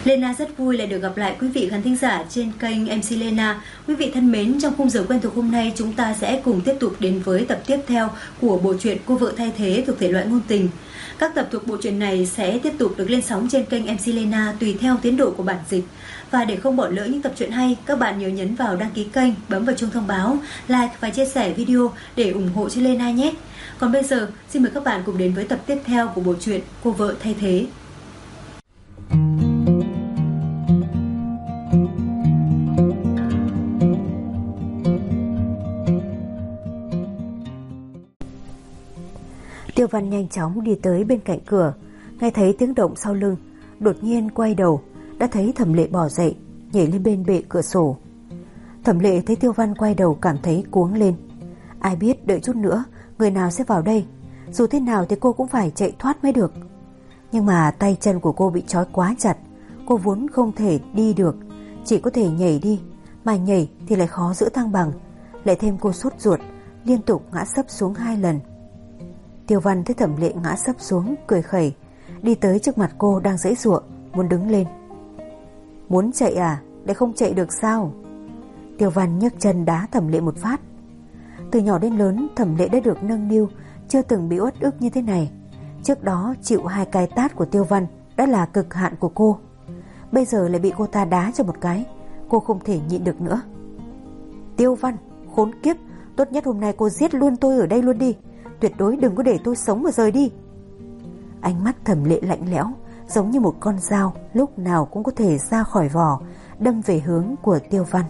Lena rất vui lại được gặp lại quý vị khán thính giả trên kênh MC Lena. Quý vị thân mến, trong khung giờ quen thuộc hôm nay chúng ta sẽ cùng tiếp tục đến với tập tiếp theo của bộ truyện Cô vợ thay thế thuộc thể loại ngôn tình. Các tập thuộc bộ truyện này sẽ tiếp tục được lên sóng trên kênh MC Lena tùy theo tiến độ của bản dịch. Và để không bỏ lỡ những tập truyện hay, các bạn nhớ nhấn vào đăng ký kênh, bấm vào chuông thông báo, like và chia sẻ video để ủng hộ cho Lena nhé. Còn bây giờ, xin mời các bạn cùng đến với tập tiếp theo của bộ truyện Cô vợ thay thế. Tiêu Văn nhanh chóng đi tới bên cạnh cửa, nghe thấy tiếng động sau lưng, đột nhiên quay đầu, đã thấy Thẩm Lệ bò dậy, nhảy lên bên bệ cửa sổ. Thẩm Lệ thấy Tiêu Văn quay đầu cảm thấy cuống lên. Ai biết đợi chút nữa người nào sẽ vào đây, dù thế nào thì cô cũng phải chạy thoát mới được. Nhưng mà tay chân của cô bị trói quá chặt, cô vốn không thể đi được, chỉ có thể nhảy đi, mà nhảy thì lại khó giữ thăng bằng, lại thêm cô sốt ruột, liên tục ngã sấp xuống 2 lần. Tiêu Văn thấy Thẩm Lệ ngã sấp xuống, cười khẩy, đi tới trước mặt cô đang giãy giụa, muốn đứng lên. Muốn chạy à, lại không chạy được sao? Tiêu Văn nhấc chân đá Thẩm Lệ một phát. Từ nhỏ đến lớn, Thẩm Lệ đã được nâng niu, chưa từng bị uất ức như thế này. Trước đó chịu 2 cái tát của Tiêu Văn đã là cực hạn của cô, bây giờ lại bị cô ta đá cho một cái, cô không thể nhịn được nữa. Tiêu Văn, khốn kiếp, tốt nhất hôm nay cô giết luôn tôi ở đây luôn đi, tuyệt đối đừng có để tôi sống và rời đi. Ánh mắt Thẩm Lệ lạnh lẽo, giống như một con dao lúc nào cũng có thể ra khỏi vỏ, đâm về hướng của Tiêu Văn.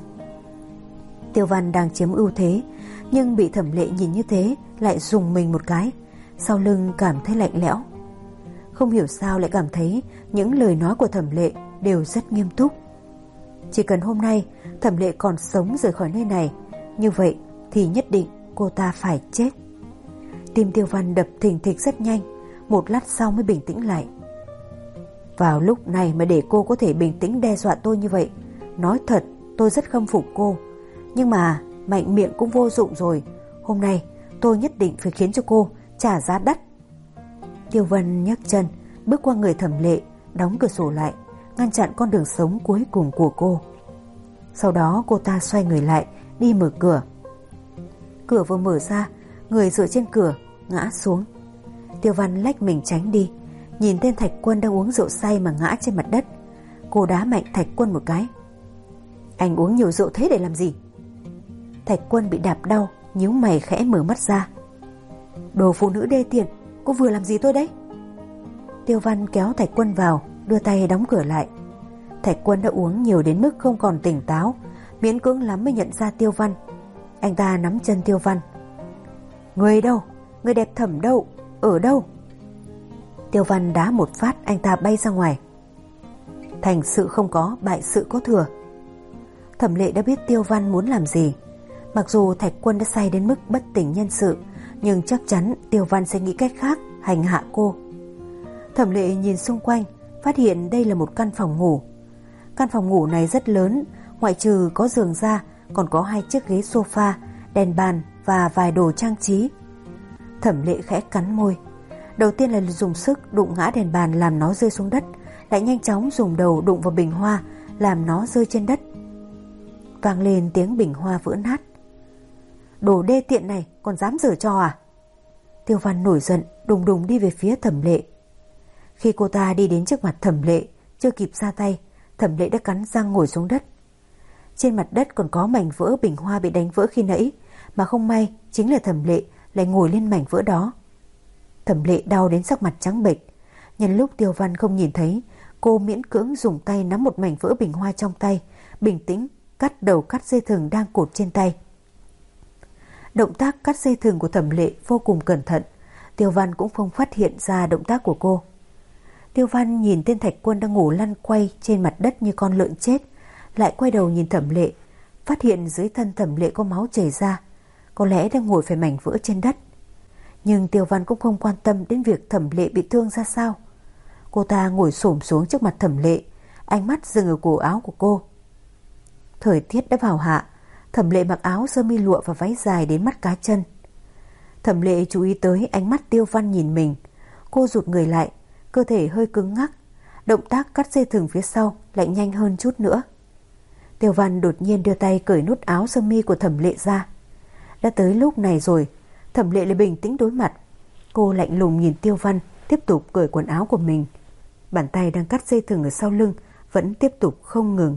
Tiêu Văn đang chiếm ưu thế, nhưng bị Thẩm Lệ nhìn như thế lại rùng mình một cái, sau lưng cảm thấy lạnh lẽo. Không hiểu sao lại cảm thấy những lời nói của Thẩm Lệ đều rất nghiêm túc. Chỉ cần hôm nay Thẩm Lệ còn sống rời khỏi nơi này, như vậy thì nhất định cô ta phải chết. Tim Tiêu Văn đập thình thịch rất nhanh, một lát sau mới bình tĩnh lại. Vào lúc này mà để cô có thể bình tĩnh đe dọa tôi như vậy, nói thật tôi rất khâm phục cô, nhưng mà mạnh miệng cũng vô dụng rồi. Hôm nay tôi nhất định phải khiến cho cô trả giá đắt. Tiêu Văn nhấc chân bước qua người Thẩm Lệ, đóng cửa sổ lại, ngăn chặn con đường sống cuối cùng của cô. Sau đó cô ta xoay người lại đi mở cửa. Cửa vừa mở ra, người dựa trên cửa ngã xuống. Tiêu Văn lách mình tránh đi, nhìn tên Thạch Quân đang uống rượu say mà ngã trên mặt đất. Cô đá mạnh Thạch Quân một cái. Anh uống nhiều rượu thế để làm gì? Thạch Quân bị đạp đau, nhíu mày khẽ mở mắt ra. Đồ phụ nữ đê tiện, cô vừa làm gì tôi đấy? Tiêu Văn kéo Thạch Quân vào, đưa tay đóng cửa lại. Thạch Quân đã uống nhiều đến mức không còn tỉnh táo, miễn cưỡng lắm mới nhận ra Tiêu Văn. Anh ta nắm chân Tiêu Văn. Người đâu? Người đẹp Thẩm đâu? Ở đâu? Tiêu Văn đá một phát, anh ta bay ra ngoài. Thành sự không có, bại sự có thừa. Thẩm Lệ đã biết Tiêu Văn muốn làm gì. Mặc dù Thạch Quân đã say đến mức bất tỉnh nhân sự, nhưng chắc chắn Tiêu Văn sẽ nghĩ cách khác hành hạ cô. Thẩm Lệ nhìn xung quanh, phát hiện đây là một căn phòng ngủ. Căn phòng ngủ này rất lớn, ngoại trừ có giường ra, còn có 2 chiếc ghế sofa, đèn bàn và vài đồ trang trí. Thẩm Lệ khẽ cắn môi. Đầu tiên là dùng sức đụng ngã đèn bàn làm nó rơi xuống đất, lại nhanh chóng dùng đầu đụng vào bình hoa làm nó rơi trên đất. Vang lên tiếng bình hoa vỡ nát. Đồ đê tiện này còn dám giở trò à? Tiêu Văn nổi giận, đùng đùng đi về phía Thẩm Lệ. Khi cô ta đi đến trước mặt Thẩm Lệ, chưa kịp ra tay, Thẩm Lệ đã cắn răng ngồi xuống đất. Trên mặt đất còn có mảnh vỡ bình hoa bị đánh vỡ khi nãy, mà không may chính là Thẩm Lệ lại ngồi lên mảnh vỡ đó. Thẩm Lệ đau đến sắc mặt trắng bệch. Nhân lúc Tiêu Văn không nhìn thấy, cô miễn cưỡng dùng tay nắm một mảnh vỡ bình hoa trong tay, bình tĩnh cắt đầu cắt dây thừng đang cột trên tay. Động tác cắt dây thừng của Thẩm Lệ vô cùng cẩn thận, Tiêu Văn cũng không phát hiện ra động tác của cô. Tiêu Văn nhìn tên Thạch Quân đang ngủ lăn quay trên mặt đất như con lợn chết, lại quay đầu nhìn Thẩm Lệ, phát hiện dưới thân Thẩm Lệ có máu chảy ra, có lẽ đang ngồi phải mảnh vỡ trên đất. Nhưng Tiêu Văn cũng không quan tâm đến việc Thẩm Lệ bị thương ra sao. Cô ta ngồi xổm xuống trước mặt Thẩm Lệ, ánh mắt dừng ở cổ áo của cô. Thời tiết đã vào hạ, Thẩm Lệ mặc áo sơ mi lụa và váy dài đến mắt cá chân. Thẩm Lệ chú ý tới ánh mắt Tiêu Văn nhìn mình, cô rụt người lại, cơ thể hơi cứng ngắc, Động tác cắt dây thừng phía sau lại nhanh hơn chút nữa. Tiêu Văn đột nhiên đưa tay cởi nút áo sơ mi của Thẩm Lệ ra. Đã tới lúc này rồi, Thẩm Lệ lại bình tĩnh đối mặt. Cô lạnh lùng nhìn Tiêu Văn tiếp tục cởi quần áo của mình. Bàn tay đang cắt dây thừng ở sau lưng vẫn tiếp tục không ngừng.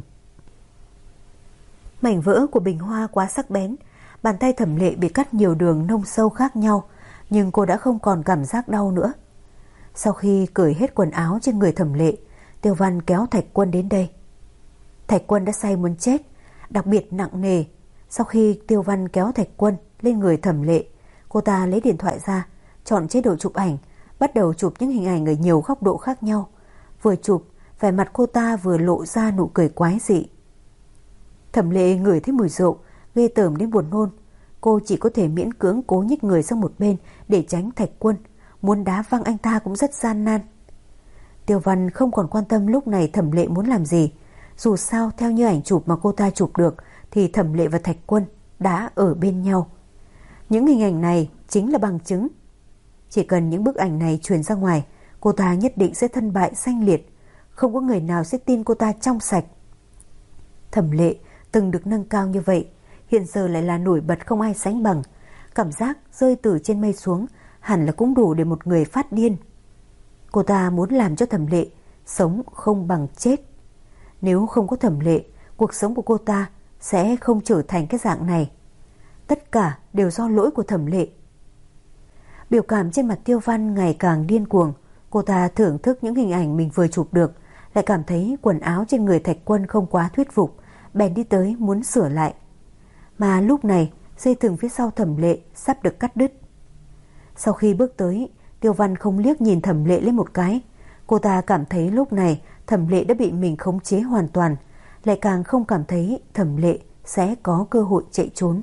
Mảnh vỡ của bình hoa quá sắc bén, bàn tay Thẩm Lệ bị cắt nhiều đường nông sâu khác nhau, nhưng cô đã không còn cảm giác đau nữa. Sau khi cởi hết quần áo trên người Thẩm Lệ, Tiêu Văn kéo Thạch Quân đến đây. Thạch Quân đã say muốn chết, đặc biệt nặng nề. Sau khi Tiêu Văn kéo Thạch Quân lên người Thẩm Lệ, cô ta lấy điện thoại ra, chọn chế độ chụp ảnh, bắt đầu chụp những hình ảnh ở nhiều góc độ khác nhau. Vừa chụp, vẻ mặt cô ta vừa lộ ra nụ cười quái dị. Thẩm Lệ ngửi thấy mùi rượu, ghê tởm đến buồn nôn. Cô chỉ có thể miễn cưỡng cố nhích người sang một bên để tránh Thạch Quân, muốn đá văng anh ta cũng rất gian nan. Tiêu Văn không còn quan tâm lúc này Thẩm Lệ muốn làm gì. Dù sao theo như ảnh chụp mà cô ta chụp được thì Thẩm Lệ và Thạch Quân đã ở bên nhau. Những hình ảnh này chính là bằng chứng. Chỉ cần những bức ảnh này truyền ra ngoài, cô ta nhất định sẽ thân bại danh liệt. Không có người nào sẽ tin cô ta trong sạch. Thẩm Lệ từng được nâng cao như vậy, hiện giờ lại là nổi bật không ai sánh bằng. Cảm giác rơi từ trên mây xuống hẳn là cũng đủ để một người phát điên. Cô ta muốn làm cho Thẩm Lệ sống không bằng chết. Nếu không có Thẩm Lệ, cuộc sống của cô ta sẽ không trở thành cái dạng này. Tất cả đều do lỗi của Thẩm Lệ. Biểu cảm trên mặt Tiêu Văn ngày càng điên cuồng. Cô ta thưởng thức những hình ảnh mình vừa chụp được, lại cảm thấy quần áo trên người Thạch Quân không quá thuyết phục, bèn đi tới muốn sửa lại. Mà lúc này dây thừng phía sau Thẩm Lệ sắp được cắt đứt. Sau khi bước tới, Tiêu Văn không liếc nhìn Thẩm Lệ lên một cái. Cô ta cảm thấy lúc này Thẩm Lệ đã bị mình khống chế hoàn toàn, lại càng không cảm thấy Thẩm Lệ sẽ có cơ hội chạy trốn.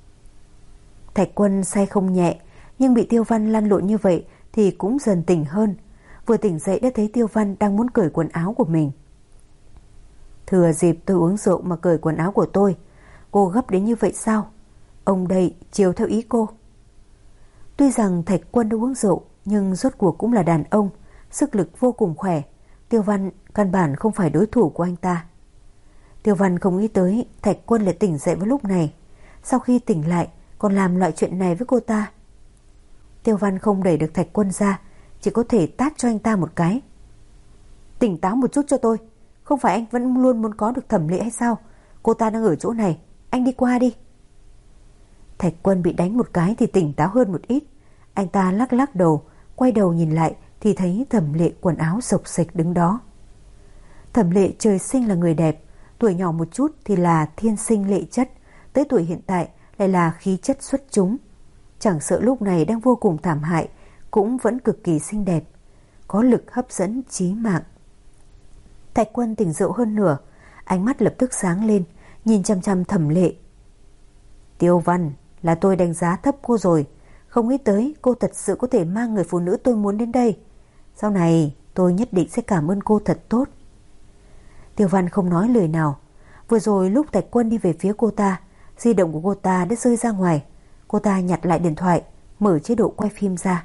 Thạch Quân say không nhẹ, nhưng bị Tiêu Văn lăn lộn như vậy thì cũng dần tỉnh hơn. Vừa tỉnh dậy đã thấy Tiêu Văn đang muốn cởi quần áo của mình. Thừa dịp tôi uống rượu mà cởi quần áo của tôi. Cô gấp đến như vậy sao? Ông đây chiều theo ý cô. Tuy rằng Thạch Quân đã uống rượu, nhưng rốt cuộc cũng là đàn ông, sức lực vô cùng khỏe. Tiêu Văn căn bản không phải đối thủ của anh ta. Tiêu Văn không nghĩ tới Thạch Quân lại tỉnh dậy vào lúc này. Sau khi tỉnh lại còn làm loại chuyện này với cô ta. Tiêu Văn không đẩy được Thạch Quân ra, chỉ có thể tát cho anh ta một cái. Tỉnh táo một chút cho tôi. Không phải anh vẫn luôn muốn có được Thẩm Lệ hay sao? Cô ta đang ở chỗ này, anh đi qua đi. Thạch Quân bị đánh một cái thì tỉnh táo hơn một ít. Anh ta lắc lắc đầu, quay đầu nhìn lại thì thấy Thẩm Lệ quần áo xộc xệch đứng đó. Thẩm Lệ trời sinh là người đẹp, tuổi nhỏ một chút thì là thiên sinh lệ chất, tới tuổi hiện tại lại là khí chất xuất chúng. Chẳng sợ lúc này đang vô cùng thảm hại, cũng vẫn cực kỳ xinh đẹp, có lực hấp dẫn chí mạng. Thạch Quân tỉnh rượu hơn nửa, ánh mắt lập tức sáng lên, nhìn chăm chăm Thẩm Lệ. Tiêu Văn, là tôi đánh giá thấp cô rồi, không nghĩ tới cô thật sự có thể mang người phụ nữ tôi muốn đến đây. Sau này tôi nhất định sẽ cảm ơn cô thật tốt. Tiêu Văn không nói lời nào. Vừa rồi lúc Thạch Quân đi về phía cô ta, di động của cô ta đã rơi ra ngoài. Cô ta nhặt lại điện thoại, mở chế độ quay phim ra.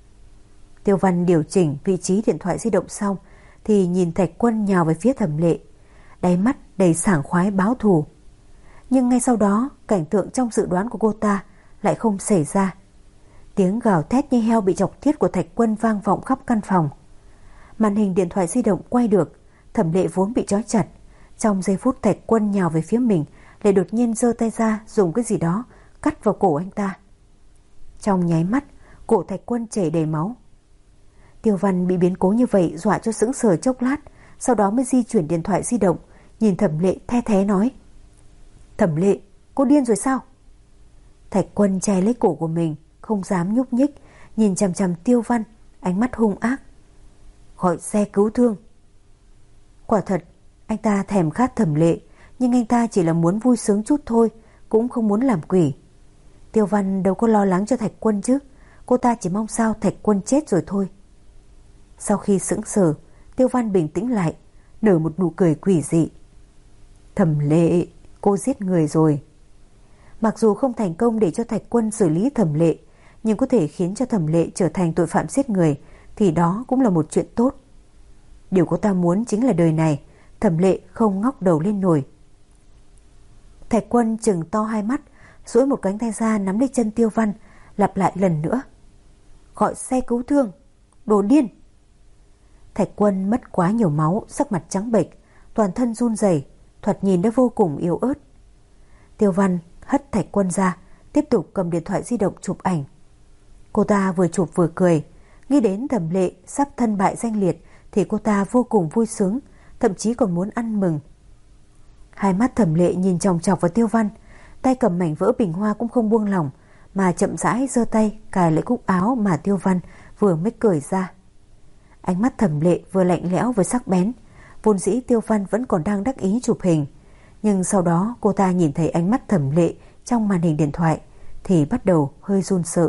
Tiêu Văn điều chỉnh vị trí điện thoại di động xong thì nhìn Thạch Quân nhào về phía Thẩm Lệ, đáy mắt đầy sảng khoái báo thù. Nhưng ngay sau đó, cảnh tượng trong dự đoán của cô ta lại không xảy ra. Tiếng gào thét như heo bị chọc tiết của Thạch Quân vang vọng khắp căn phòng. Màn hình điện thoại di động quay được. Thẩm Lệ vốn bị trói chặt, trong giây phút Thạch Quân nhào về phía mình, lại đột nhiên giơ tay ra dùng cái gì đó cắt vào cổ anh ta. Trong nháy mắt, cổ Thạch Quân chảy đầy máu. Tiêu Văn bị biến cố như vậy dọa cho sững sờ chốc lát, sau đó mới di chuyển điện thoại di động, nhìn Thẩm Lệ the thé nói: Thẩm Lệ, cô điên rồi sao? Thạch Quân che lấy cổ của mình, không dám nhúc nhích, nhìn chằm chằm Tiêu Văn, ánh mắt hung ác. Gọi xe cứu thương. Quả thật, anh ta thèm khát Thẩm Lệ, nhưng anh ta chỉ là muốn vui sướng chút thôi, cũng không muốn làm quỷ. Tiêu Văn đâu có lo lắng cho Thạch Quân chứ, cô ta chỉ mong sao Thạch Quân chết rồi thôi. Sau khi sững sờ, Tiêu Văn bình tĩnh lại, nở một nụ cười quỷ dị. Thẩm Lệ, cô giết người rồi. Mặc dù không thành công để cho Thạch Quân xử lý Thẩm Lệ, nhưng có thể khiến cho Thẩm Lệ trở thành tội phạm giết người thì đó cũng là một chuyện tốt. Điều cô ta muốn chính là đời này Thẩm Lệ không ngóc đầu lên nổi. Thạch Quân trừng to hai mắt, duỗi một cánh tay ra nắm lấy chân Tiêu Văn, lặp lại lần nữa: gọi xe cứu thương, đồ điên. Thạch Quân mất quá nhiều máu, sắc mặt trắng bệch, toàn thân run rẩy, thoạt nhìn đã vô cùng yếu ớt. Tiêu Văn hất Thạch Quân ra, tiếp tục cầm điện thoại di động chụp ảnh. Cô ta vừa chụp vừa cười, nghĩ đến Thẩm Lệ sắp thân bại danh liệt thì cô ta vô cùng vui sướng, thậm chí còn muốn ăn mừng. Hai mắt Thẩm Lệ nhìn chòng chọc vào Tiêu Văn, tay cầm mảnh vỡ bình hoa cũng không buông lỏng, mà chậm rãi giơ tay cài lấy cúc áo mà Tiêu Văn vừa mới cởi ra. Ánh mắt Thẩm Lệ vừa lạnh lẽo vừa sắc bén. Vốn dĩ Tiêu Văn vẫn còn đang đắc ý chụp hình, nhưng sau đó cô ta nhìn thấy ánh mắt Thẩm Lệ trong màn hình điện thoại thì bắt đầu hơi run sợ.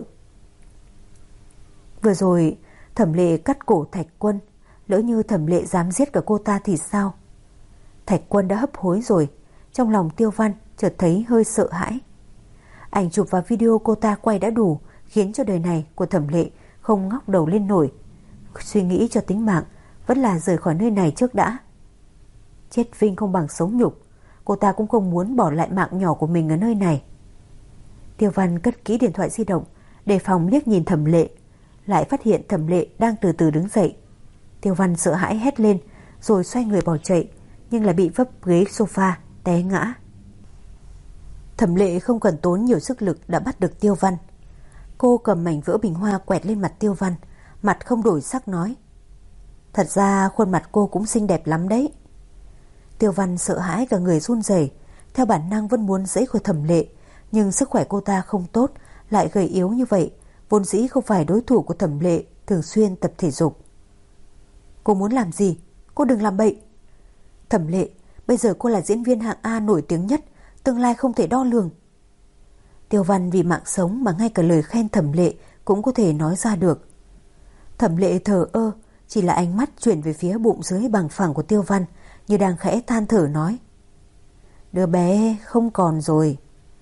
Vừa rồi Thẩm Lệ cắt cổ Thạch Quân, lỡ như Thẩm Lệ dám giết cả cô ta thì sao? Thạch Quân đã hấp hối rồi. Trong lòng Tiêu Văn chợt thấy hơi sợ hãi. Ảnh chụp và video cô ta quay đã đủ khiến cho đời này của Thẩm Lệ không ngóc đầu lên nổi. Suy nghĩ cho tính mạng, vẫn là rời khỏi nơi này trước đã. Chết vinh không bằng sống nhục, cô ta cũng không muốn bỏ lại mạng nhỏ của mình ở nơi này. Tiêu Văn cất kỹ điện thoại di động, đề phòng liếc nhìn Thẩm Lệ, lại phát hiện Thẩm Lệ đang từ từ đứng dậy. Tiêu Văn sợ hãi hét lên, rồi xoay người bỏ chạy, nhưng lại bị vấp ghế sofa té ngã. Thẩm Lệ không cần tốn nhiều sức lực đã bắt được Tiêu Văn. Cô cầm mảnh vỡ bình hoa quẹt lên mặt Tiêu Văn, mặt không đổi sắc nói: thật ra khuôn mặt cô cũng xinh đẹp lắm đấy. Tiêu Văn sợ hãi cả người run rẩy, theo bản năng vẫn muốn giãy khỏi Thẩm Lệ, nhưng sức khỏe cô ta không tốt, lại gầy yếu như vậy, vốn dĩ không phải đối thủ của Thẩm Lệ thường xuyên tập thể dục. Cô muốn làm gì? Cô đừng làm bậy. Thẩm Lệ, bây giờ cô là diễn viên hạng A nổi tiếng nhất, tương lai không thể đo lường. Tiêu Văn vì mạng sống mà ngay cả lời khen Thẩm Lệ cũng có thể nói ra được. Thẩm Lệ thờ ơ, chỉ là ánh mắt chuyển về phía bụng dưới bằng phẳng của Tiêu Văn, như đang khẽ than thở nói: đứa bé không còn rồi.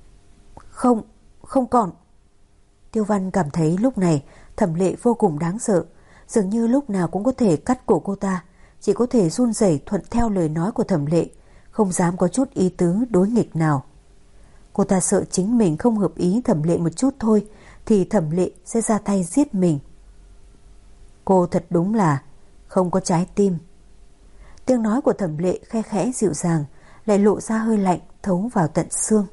Không còn. Tiêu Văn cảm thấy lúc này Thẩm Lệ vô cùng đáng sợ, dường như lúc nào cũng có thể cắt cổ cô ta, chỉ có thể run rẩy thuận theo lời nói của Thẩm Lệ, không dám có chút ý tứ đối nghịch nào. Cô ta sợ chính mình không hợp ý Thẩm Lệ một chút thôi thì Thẩm Lệ sẽ ra tay giết mình. Cô thật đúng là không có trái tim. Tiếng nói của Thẩm Lệ khe khẽ dịu dàng, lại lộ ra hơi lạnh thấu vào tận xương.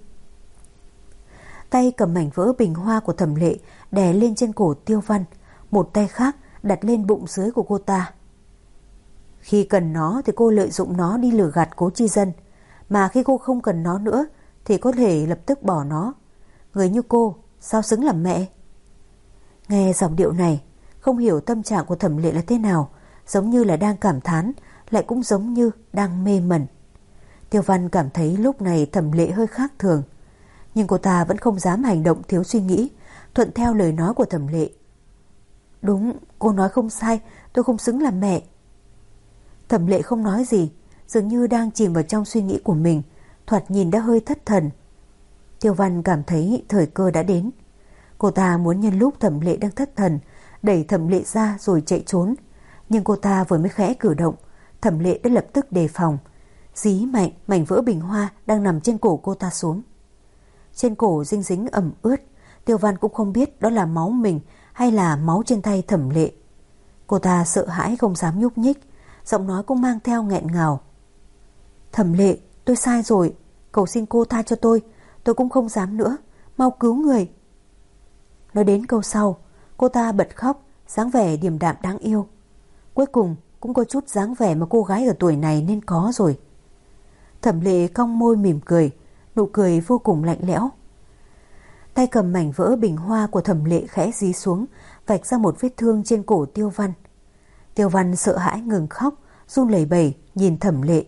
Tay cầm mảnh vỡ bình hoa của Thẩm Lệ đè lên trên cổ Tiêu Văn, một tay khác đặt lên bụng dưới của cô ta. Khi cần nó thì cô lợi dụng nó đi lừa gạt Cố Chi Dân, mà khi cô không cần nó nữa thì có thể lập tức bỏ nó. Người như cô sao xứng làm mẹ? Nghe giọng điệu này, không hiểu tâm trạng của Thẩm Lệ là thế nào, giống như là đang cảm thán, lại cũng giống như đang mê mẩn. Tiêu Văn cảm thấy lúc này Thẩm Lệ hơi khác thường, nhưng cô ta vẫn không dám hành động thiếu suy nghĩ, thuận theo lời nói của Thẩm Lệ. Đúng, cô nói không sai, tôi không xứng làm mẹ. Thẩm Lệ không nói gì, dường như đang chìm vào trong suy nghĩ của mình, thoạt nhìn đã hơi thất thần. Tiêu Văn cảm thấy thời cơ đã đến. Cô ta muốn nhân lúc Thẩm Lệ đang thất thần, đẩy Thẩm Lệ ra rồi chạy trốn. Nhưng cô ta vừa mới khẽ cử động, Thẩm Lệ đã lập tức đề phòng, dí mạnh mảnh vỡ bình hoa đang nằm trên cổ cô ta xuống. Trên cổ dinh dính ẩm ướt, Tiêu Văn cũng không biết đó là máu mình hay là máu trên tay Thẩm Lệ. Cô ta sợ hãi không dám nhúc nhích, giọng nói cũng mang theo nghẹn ngào. Thẩm Lệ, tôi sai rồi, cầu xin cô tha cho tôi cũng không dám nữa, mau cứu người. Nói đến câu sau, cô ta bật khóc, dáng vẻ điềm đạm đáng yêu. Cuối cùng cũng có chút dáng vẻ mà cô gái ở tuổi này nên có rồi. Thẩm Lệ cong môi mỉm cười, nụ cười vô cùng lạnh lẽo. Tay cầm mảnh vỡ bình hoa của Thẩm Lệ khẽ dí xuống, vạch ra một vết thương trên cổ Tiêu Văn. Tiêu Văn sợ hãi ngừng khóc, run lẩy bẩy nhìn Thẩm Lệ.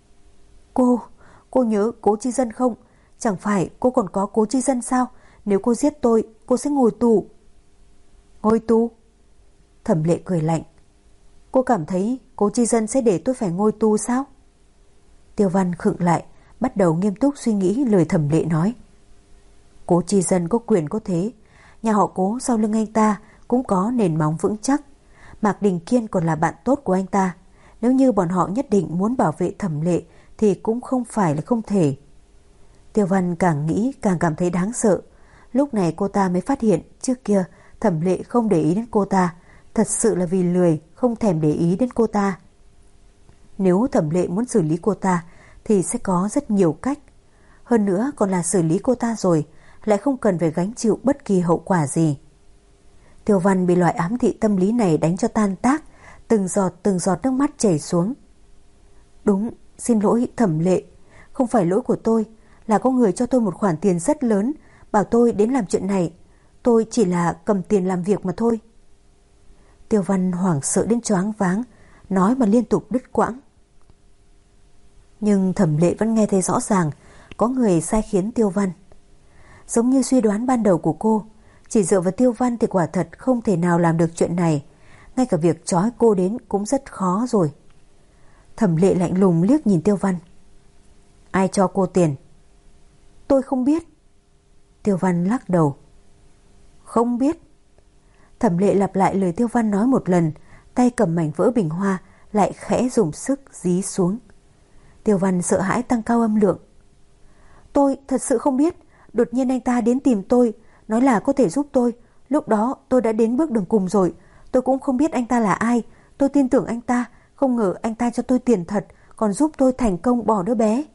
Cô nhớ Cố Chi Dân không? Chẳng phải cô còn có Cố Chi Dân sao? Nếu cô giết tôi, cô sẽ ngồi tù. Ngồi tù? Thẩm Lệ cười lạnh. Cô cảm thấy Cố Chi Dân sẽ để tôi phải ngồi tù sao? Tiêu Văn khựng lại, bắt đầu nghiêm túc suy nghĩ lời Thẩm Lệ nói. Cố Chi Dân có quyền có thế, nhà họ Cố sau lưng anh ta cũng có nền móng vững chắc. Mạc Đình Kiên còn là bạn tốt của anh ta, Nếu như bọn họ nhất định muốn bảo vệ Thẩm Lệ thì cũng không phải là không thể. Tiêu Văn càng nghĩ càng cảm thấy đáng sợ. Lúc này cô ta mới phát hiện trước kia Thẩm Lệ không để ý đến cô ta, thật sự là vì lười, không thèm để ý đến cô ta. Nếu Thẩm Lệ muốn xử lý cô ta thì sẽ có rất nhiều cách. Hơn nữa còn là xử lý cô ta rồi, lại không cần phải gánh chịu bất kỳ hậu quả gì. Tiêu Văn bị loại ám thị tâm lý này đánh cho tan tác, từng giọt nước mắt chảy xuống. Đúng, xin lỗi Thẩm Lệ, không phải lỗi của tôi, là có người cho tôi một khoản tiền rất lớn, bảo tôi đến làm chuyện này. Tôi chỉ là cầm tiền làm việc mà thôi. Tiêu Văn hoảng sợ đến choáng váng, nói mà liên tục đứt quãng. Nhưng Thẩm Lệ vẫn nghe thấy rõ ràng có người sai khiến Tiêu Văn. Giống như suy đoán ban đầu của cô, chỉ dựa vào Tiêu Văn thì quả thật không thể nào làm được chuyện này. Ngay cả việc trói cô đến cũng rất khó rồi. Thẩm Lệ lạnh lùng liếc nhìn Tiêu Văn. Ai cho cô tiền? Tôi không biết. Tiêu Văn lắc đầu. Không biết. Thẩm Lệ lặp lại lời Tiêu Văn nói một lần, tay cầm mảnh vỡ bình hoa lại khẽ dùng sức dí xuống. Tiêu Văn sợ hãi tăng cao âm lượng. Tôi thật sự không biết. Đột nhiên anh ta đến tìm tôi, nói là có thể giúp tôi. Lúc đó tôi đã đến bước đường cùng rồi. Tôi cũng không biết anh ta là ai. Tôi tin tưởng anh ta, không ngờ anh ta cho tôi tiền thật, còn giúp tôi thành công bỏ đứa bé.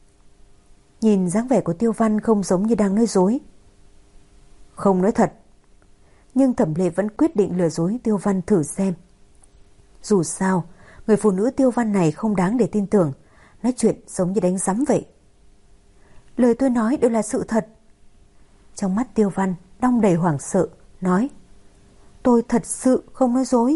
Nhìn dáng vẻ của Tiêu Văn không giống như đang nói dối. Không nói thật. Nhưng Thẩm Lệ vẫn quyết định lừa dối Tiêu Văn thử xem. Dù sao, người phụ nữ Tiêu Văn này không đáng để tin tưởng, nói chuyện giống như đánh rắm vậy. Lời tôi nói đều là sự thật. Trong mắt Tiêu Văn đong đầy hoảng sợ, nói: Tôi thật sự không nói dối.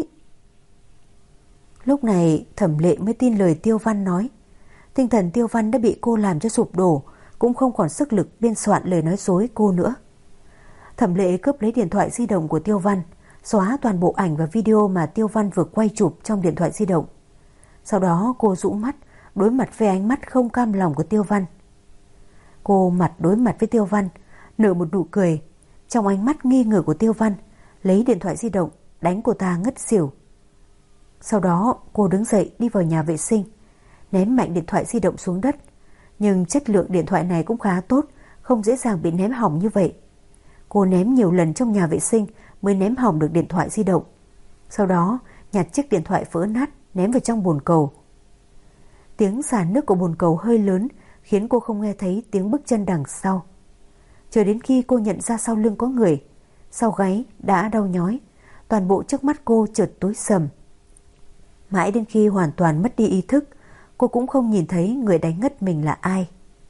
Lúc này Thẩm Lệ mới tin lời Tiêu Văn nói. Tinh thần Tiêu Văn đã bị cô làm cho sụp đổ, cũng không còn sức lực biên soạn lời nói dối cô nữa. Thẩm Lệ cướp lấy điện thoại di động của Tiêu Văn, xóa toàn bộ ảnh và video mà Tiêu Văn vừa quay chụp trong điện thoại di động. Sau đó cô rũ mắt, đối mặt với ánh mắt không cam lòng của Tiêu Văn. Cô mặt đối mặt với Tiêu Văn, nở một nụ cười. Trong ánh mắt nghi ngờ của Tiêu Văn, lấy điện thoại di động đánh cô ta ngất xỉu. Sau đó cô đứng dậy đi vào nhà vệ sinh, ném mạnh điện thoại di động xuống đất. Nhưng chất lượng điện thoại này cũng khá tốt, không dễ dàng bị ném hỏng như vậy. Cô ném nhiều lần trong nhà vệ sinh mới ném hỏng được điện thoại di động. Sau đó nhặt chiếc điện thoại vỡ nát ném vào trong bồn cầu. Tiếng xả nước của bồn cầu hơi lớn khiến cô không nghe thấy tiếng bước chân đằng sau. Chờ đến khi cô nhận ra sau lưng có người, sau gáy đã đau nhói, toàn bộ trước mắt cô chợt tối sầm. Mãi đến khi hoàn toàn mất đi ý thức, cô cũng không nhìn thấy người đánh ngất mình là ai.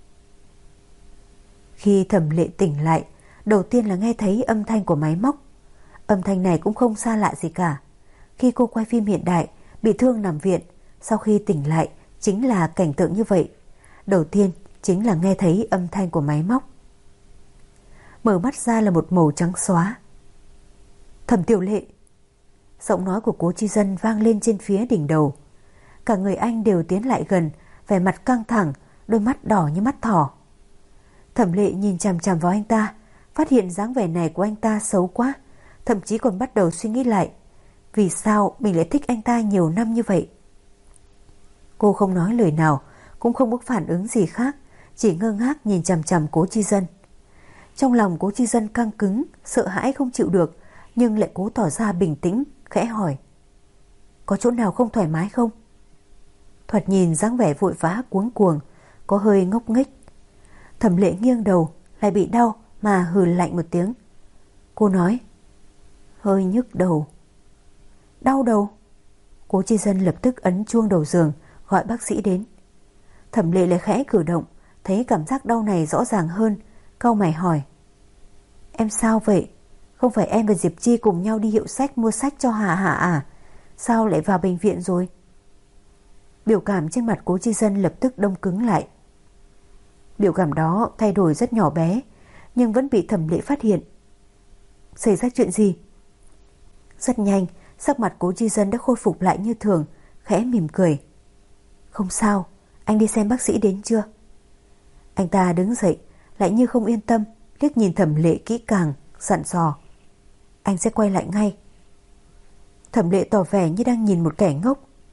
Khi Thẩm Lệ tỉnh lại, đầu tiên là nghe thấy âm thanh của máy móc. Âm thanh này cũng không xa lạ gì cả. Khi cô quay phim hiện đại, bị thương nằm viện, sau khi tỉnh lại chính là cảnh tượng như vậy. Đầu tiên chính là nghe thấy âm thanh của máy móc. Mở mắt ra là một màu trắng xóa. Thẩm Tiểu Lệ. Giọng nói của Cố Chi Dân vang lên trên phía đỉnh đầu. Cả người anh đều tiến lại gần, vẻ mặt căng thẳng, đôi mắt đỏ như mắt thỏ. Thẩm Lệ nhìn chằm chằm vào anh ta, phát hiện dáng vẻ này của anh ta xấu quá, thậm chí còn bắt đầu suy nghĩ lại, vì sao mình lại thích anh ta nhiều năm như vậy. Cô không nói lời nào, cũng không có phản ứng gì khác, chỉ ngơ ngác nhìn chằm chằm Cố Chi Dân. Trong lòng Cố Chi Dân căng cứng, sợ hãi không chịu được, nhưng lại cố tỏ ra bình tĩnh, khẽ hỏi: Có chỗ nào không thoải mái không? Thoạt nhìn dáng vẻ vội vã cuống cuồng, có hơi ngốc nghếch. Thẩm Lệ nghiêng đầu, lại bị đau mà hừ lạnh một tiếng. Cô nói: Hơi nhức đầu. Đau đầu? Cố Chi Dân lập tức ấn chuông đầu giường, gọi bác sĩ đến. Thẩm Lệ lại khẽ cử động, thấy cảm giác đau này rõ ràng hơn, cau mày hỏi: Em sao vậy? Không phải em và Diệp Chi cùng nhau đi hiệu sách mua sách cho Hà Hà à? Sao lại vào bệnh viện rồi? Biểu cảm trên mặt Cố Chi Dân lập tức đông cứng lại. Biểu cảm đó thay đổi rất nhỏ bé, nhưng vẫn bị Thẩm Lệ phát hiện. Xảy ra chuyện gì? Rất nhanh, sắc mặt Cố Chi Dân đã khôi phục lại như thường, khẽ mỉm cười. Không sao, anh đi xem bác sĩ đến chưa? Anh ta đứng dậy, lại như không yên tâm, liếc nhìn Thẩm Lệ kỹ càng, dặn dò: Anh sẽ quay lại ngay. Thẩm Lệ tỏ vẻ như đang nhìn một kẻ ngốc.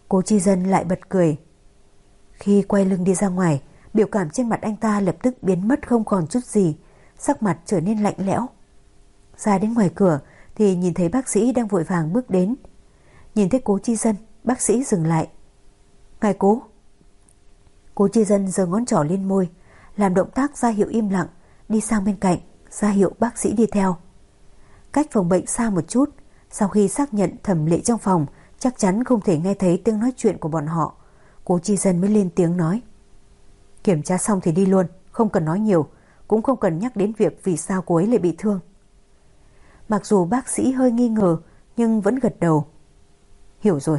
Cố Chi Dân lại bật cười. Khi quay lưng đi ra ngoài, biểu cảm trên mặt anh ta lập tức biến mất không còn chút gì, sắc mặt trở nên lạnh lẽo. Ra đến ngoài cửa thì nhìn thấy bác sĩ đang vội vàng bước đến. Nhìn thấy Cố Chi Dân, bác sĩ dừng lại. Ngài Cố. Cố Chi Dân giơ ngón trỏ lên môi, làm động tác ra hiệu im lặng, đi sang bên cạnh, ra hiệu bác sĩ đi theo. Cách phòng bệnh xa một chút, sau khi xác nhận Thẩm Lệ trong phòng chắc chắn không thể nghe thấy tiếng nói chuyện của bọn họ, Cố Chi Dân mới lên tiếng nói. Kiểm tra xong thì đi luôn, không cần nói nhiều, cũng không cần nhắc đến việc vì sao cô ấy lại bị thương. Mặc dù bác sĩ hơi nghi ngờ nhưng vẫn gật đầu. Hiểu rồi.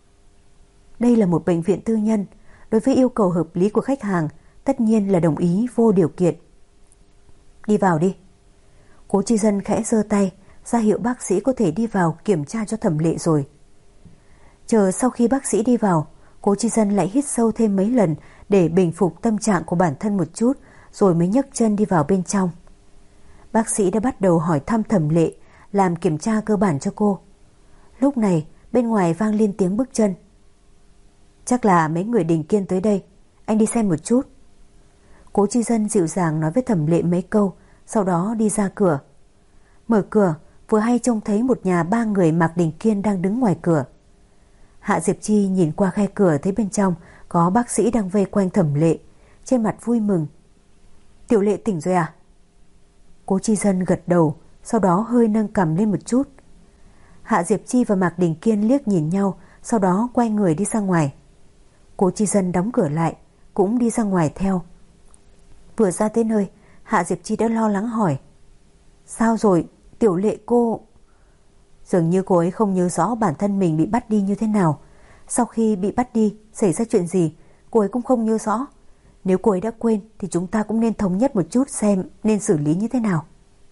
Đây là một bệnh viện tư nhân, đối với yêu cầu hợp lý của khách hàng tất nhiên là đồng ý vô điều kiện. Đi vào đi. Cố Chi Dân khẽ giơ tay ra hiệu bác sĩ có thể đi vào kiểm tra cho Thẩm Lệ rồi. Chờ sau khi bác sĩ đi vào, Cố Chi Dân lại hít sâu thêm mấy lần để bình phục tâm trạng của bản thân một chút, rồi mới nhấc chân đi vào bên trong. Bác sĩ đã bắt đầu hỏi thăm Thẩm Lệ, làm kiểm tra cơ bản cho cô. Lúc này bên ngoài vang lên tiếng bước chân. Chắc là mấy người Đình Kiên tới đây, anh đi xem một chút. Cố Chi Dân dịu dàng nói với Thẩm Lệ mấy câu, sau đó đi ra cửa. Mở cửa, vừa hay trông thấy một nhà 3 người mặc Đình Kiên đang đứng ngoài cửa. Hạ Diệp Chi nhìn qua khe cửa thấy bên trong có bác sĩ đang vây quanh Thẩm Lệ, trên mặt vui mừng. Tiểu Lệ tỉnh rồi à? Cố Chi Dân gật đầu, sau đó hơi nâng cằm lên một chút. Hạ Diệp Chi và Mạc Đình Kiên liếc nhìn nhau, sau đó quay người đi ra ngoài. Cố Chi Dân đóng cửa lại, cũng đi ra ngoài theo. Vừa ra tới nơi, Hạ Diệp Chi đã lo lắng hỏi. Sao rồi, Tiểu Lệ cô? Dường như cô ấy không nhớ rõ bản thân mình bị bắt đi như thế nào. Sau khi bị bắt đi, xảy ra chuyện gì, cô ấy cũng không nhớ rõ. Nếu cô ấy đã quên thì chúng ta cũng nên thống nhất một chút xem nên xử lý như thế nào.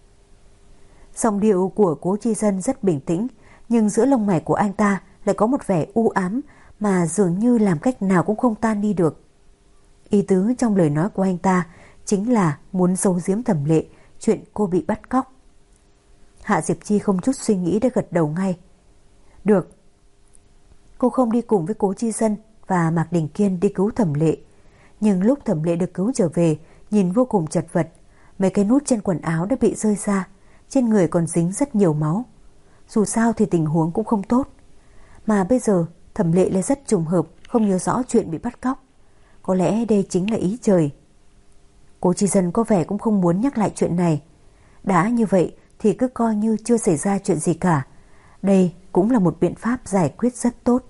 Giọng điệu của Cố Chi Dân rất bình tĩnh, nhưng giữa lông mày của anh ta lại có một vẻ u ám mà dường như làm cách nào cũng không tan đi được. Ý tứ trong lời nói của anh ta chính là muốn giấu giếm Thẩm Lệ chuyện cô bị bắt cóc. Hạ Diệp Chi không chút suy nghĩ đã gật đầu ngay. Được. Cô không đi cùng với Cố Chi Dân và Mạc Đình Kiên đi cứu Thẩm Lệ. Nhưng lúc Thẩm Lệ được cứu trở về, nhìn vô cùng chật vật. Mấy cái nút trên quần áo đã bị rơi ra, trên người còn dính rất nhiều máu. Dù sao thì tình huống cũng không tốt. Mà bây giờ Thẩm Lệ lại rất trùng hợp, không nhớ rõ chuyện bị bắt cóc. Có lẽ đây chính là ý trời. Cố Chi Dân có vẻ cũng không muốn nhắc lại chuyện này. Đã như vậy thì cứ coi như chưa xảy ra chuyện gì cả. Đây cũng là một biện pháp giải quyết rất tốt.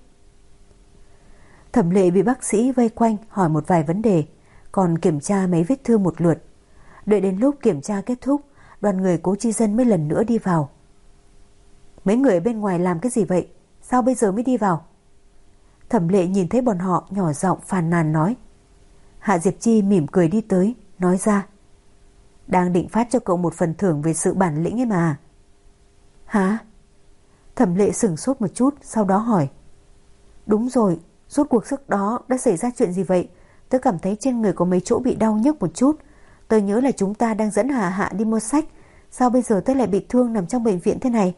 Thẩm Lệ bị bác sĩ vây quanh hỏi một vài vấn đề, còn kiểm tra mấy vết thương một lượt. Đợi đến lúc kiểm tra kết thúc, đoàn người Cố Chi Dân mới lần nữa đi vào. Mấy người bên ngoài làm cái gì vậy? Sao bây giờ mới đi vào? Thẩm Lệ nhìn thấy bọn họ nhỏ giọng phàn nàn nói. Hạ Diệp Chi mỉm cười đi tới, nói ra. Đang định phát cho cậu một phần thưởng về sự bản lĩnh ấy mà. Hả? Thẩm Lệ sửng sốt một chút, sau đó hỏi. Đúng rồi, rốt cuộc trước đó đã xảy ra chuyện gì vậy? Tớ cảm thấy trên người có mấy chỗ bị đau nhức một chút. Tớ nhớ là chúng ta đang dẫn Hạ đi mua sách. Sao bây giờ tớ lại bị thương nằm trong bệnh viện thế này?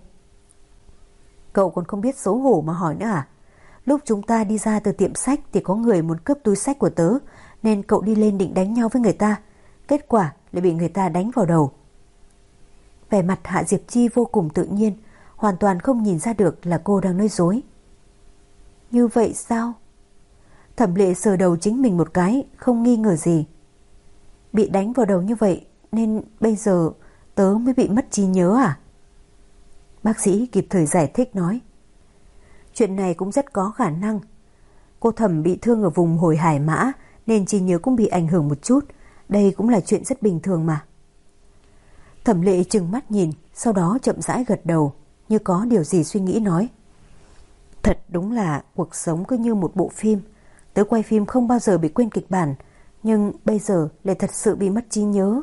Cậu còn không biết xấu hổ mà hỏi nữa à? Lúc chúng ta đi ra từ tiệm sách thì có người muốn cướp túi sách của tớ, nên cậu đi lên định đánh nhau với người ta. Kết quả lại bị người ta đánh vào đầu. Vẻ mặt Hạ Diệp Chi vô cùng tự nhiên, hoàn toàn không nhìn ra được là cô đang nói dối. Như vậy sao? Thẩm Lệ sờ đầu chính mình một cái, không nghi ngờ gì. Bị đánh vào đầu như vậy nên bây giờ tớ mới bị mất trí nhớ à? Bác sĩ kịp thời giải thích nói. Chuyện này cũng rất có khả năng. Cô Thẩm bị thương ở vùng Hồi Hải Mã nên trí nhớ cũng bị ảnh hưởng một chút. Đây cũng là chuyện rất bình thường mà. Thẩm Lệ trừng mắt nhìn, sau đó chậm rãi gật đầu, như có điều gì suy nghĩ nói. Thật đúng là cuộc sống cứ như một bộ phim. Tớ quay phim không bao giờ bị quên kịch bản, nhưng bây giờ lại thật sự bị mất trí nhớ.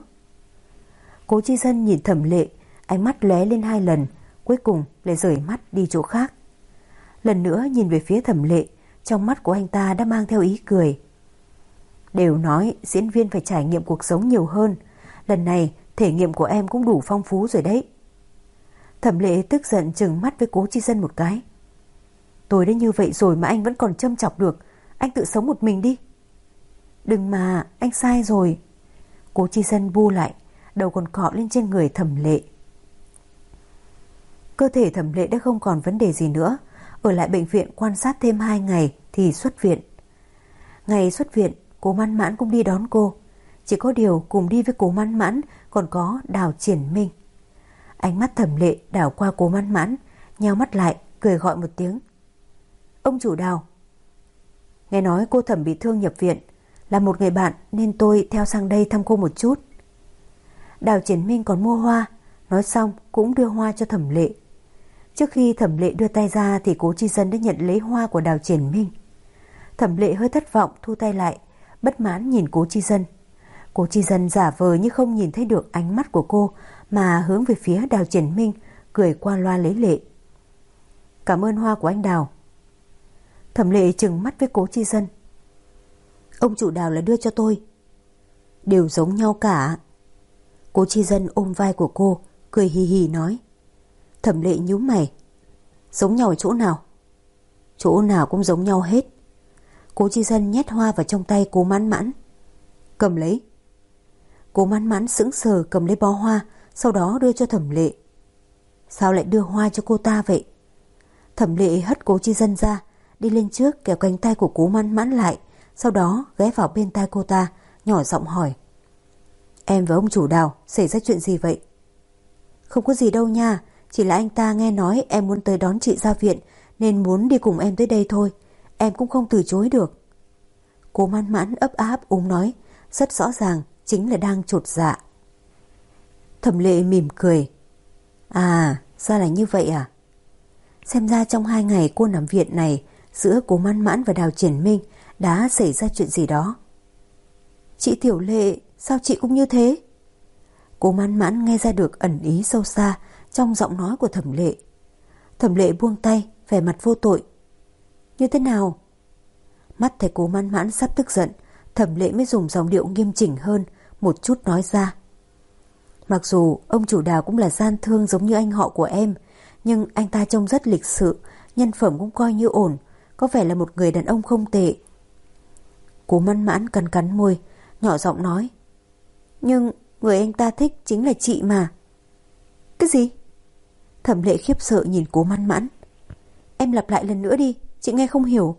Cố Chi Dân nhìn Thẩm Lệ, ánh mắt lóe lên 2 lần, cuối cùng lại rời mắt đi chỗ khác. Lần nữa nhìn về phía Thẩm Lệ, trong mắt của anh ta đã mang theo ý cười. Đều nói diễn viên phải trải nghiệm cuộc sống nhiều hơn, lần này thể nghiệm của em cũng đủ phong phú rồi đấy. Thẩm Lệ tức giận trừng mắt với Cố Chi Dân một cái. Tôi đã như vậy rồi mà anh vẫn còn châm chọc được. Anh tự sống một mình đi. Đừng mà, anh sai rồi. Cố Chi Dân bu lại, đầu còn cọ lên trên người Thẩm Lệ. Cơ thể Thẩm Lệ đã không còn vấn đề gì nữa. Ở lại bệnh viện quan sát thêm 2 ngày thì xuất viện. Ngày xuất viện, Cố Mãn Mãn cũng đi đón cô. Chỉ có điều cùng đi với Cố Mãn Mãn còn có Đào Triển Minh. Ánh mắt Thẩm Lệ đảo qua Cố Mãn Mãn, nheo mắt lại, cười gọi một tiếng. Ông chủ Đào. Nghe nói cô Thẩm bị thương nhập viện, là một người bạn nên tôi theo sang đây thăm cô một chút. Đào Triển Minh còn mua hoa, nói xong cũng đưa hoa cho Thẩm Lệ. Trước khi Thẩm Lệ đưa tay ra thì Cố Chi Dân đã nhận lấy hoa của Đào Triển Minh. Thẩm Lệ hơi thất vọng thu tay lại, bất mãn nhìn Cố Chi Dân. Cố Chi Dân giả vờ như không nhìn thấy được ánh mắt của cô mà hướng về phía Đào Triển Minh, cười qua loa lấy lệ. Cảm ơn hoa của anh Đào. Thẩm Lệ trừng mắt với Cố Chi Dân. Ông chủ Đào là đưa cho tôi. Đều giống nhau cả. Cố Chi Dân ôm vai của cô, cười hì hì nói. Thẩm Lệ nhíu mày. Giống nhau ở chỗ nào? Chỗ nào cũng giống nhau hết. Cố Chi Dân nhét hoa vào trong tay Cố Mãn Mãn. Cầm lấy. Cố Mãn Mãn sững sờ cầm lấy bó hoa, sau đó đưa cho Thẩm Lệ. Sao lại đưa hoa cho cô ta vậy? Thẩm Lệ hất Cố Chi Dân ra, đi lên trước kéo cánh tay của Cố Mãn Mãn lại, sau đó ghé vào bên tai cô ta, nhỏ giọng hỏi. Em và ông chủ Đào xảy ra chuyện gì vậy? Không có gì đâu nha, chỉ là anh ta nghe nói em muốn tới đón chị ra viện nên muốn đi cùng em tới đây thôi. Em cũng không từ chối được. Cố Mãn Mãn ấp áp úng nói, rất rõ ràng chính là đang chột dạ. Thẩm Lệ mỉm cười. À, ra là như vậy à? Xem ra trong 2 ngày cô nằm viện này, giữa Cố Mãn Mãn và Đào Triển Minh đã xảy ra chuyện gì đó. Chị Tiểu Lệ, sao chị cũng như thế? Cố Mãn Mãn nghe ra được ẩn ý sâu xa trong giọng nói của Thẩm Lệ. Thẩm Lệ buông tay, vẻ mặt vô tội. Như thế nào? Mắt thấy Cố Mãn Mãn sắp tức giận, Thẩm Lệ mới dùng giọng điệu nghiêm chỉnh hơn một chút nói ra. Mặc dù ông chủ Đào cũng là gian thương giống như anh họ của em, nhưng anh ta trông rất lịch sự, nhân phẩm cũng coi như ổn, có vẻ là một người đàn ông không tệ. Cố Mãn Mãn cắn cắn môi, nhỏ giọng nói. Nhưng người anh ta thích chính là chị mà. Cái gì? Thẩm Lệ khiếp sợ nhìn Cố Mãn Mãn. Em lặp lại lần nữa đi, chị nghe không hiểu.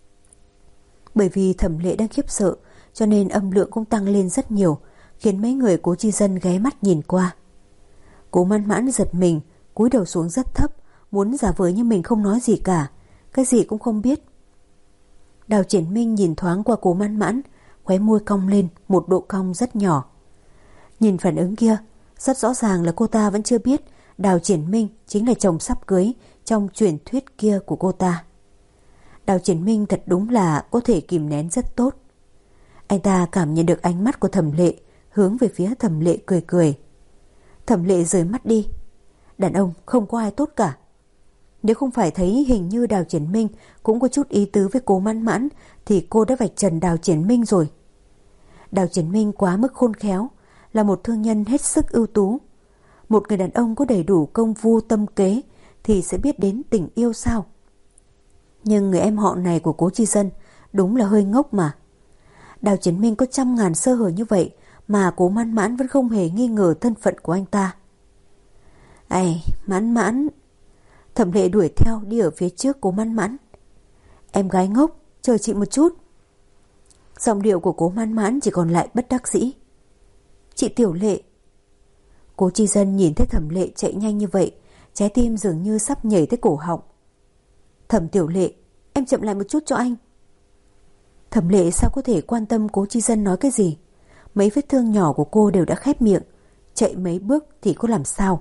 Bởi vì Thẩm Lệ đang khiếp sợ, cho nên âm lượng cũng tăng lên rất nhiều, khiến mấy người Cố Chi Dân ghé mắt nhìn qua. Cố Mãn Mãn giật mình, cúi đầu xuống rất thấp, muốn giả vờ như mình không nói gì cả, cái gì cũng không biết. Đào Triển Minh nhìn thoáng qua Cố Mãn Mãn, khóe môi cong lên một độ cong rất nhỏ. Nhìn phản ứng kia, rất rõ ràng là cô ta vẫn chưa biết Đào Triển Minh chính là chồng sắp cưới trong truyền thuyết kia của cô ta. Đào Triển Minh thật đúng là có thể kìm nén rất tốt. Anh ta cảm nhận được ánh mắt của Thẩm Lệ, hướng về phía Thẩm Lệ cười cười. Thẩm Lệ rời mắt đi. Đàn ông không có ai tốt cả. Nếu không phải thấy hình như Đào Triển Minh cũng có chút ý tứ với Cố Mãn Mãn thì cô đã vạch trần Đào Triển Minh rồi. Đào Triển Minh quá mức khôn khéo, là một thương nhân hết sức ưu tú. Một người đàn ông có đầy đủ công phu tâm kế thì sẽ biết đến tình yêu sao? Nhưng người em họ này của Cố Chi Dân đúng là hơi ngốc mà. Đào Triển Minh có 100.000 sơ hở như vậy mà Cố Mãn Mãn vẫn không hề nghi ngờ thân phận của anh ta. Ây, Mãn Mãn. Thẩm Lệ đuổi theo đi ở phía trước Cố Mãn Mãn. Em gái ngốc, chờ chị một chút. Giọng điệu của Cố Mãn Mãn chỉ còn lại bất đắc dĩ. Chị Tiểu Lệ. Cố Chi Dân nhìn thấy Thẩm Lệ chạy nhanh như vậy, trái tim dường như sắp nhảy tới cổ họng. Thẩm Tiểu Lệ, em chậm lại một chút cho anh. Thẩm Lệ sao có thể quan tâm Cố Chi Dân nói cái gì? Mấy vết thương nhỏ của cô đều đã khép miệng, chạy mấy bước thì có làm sao?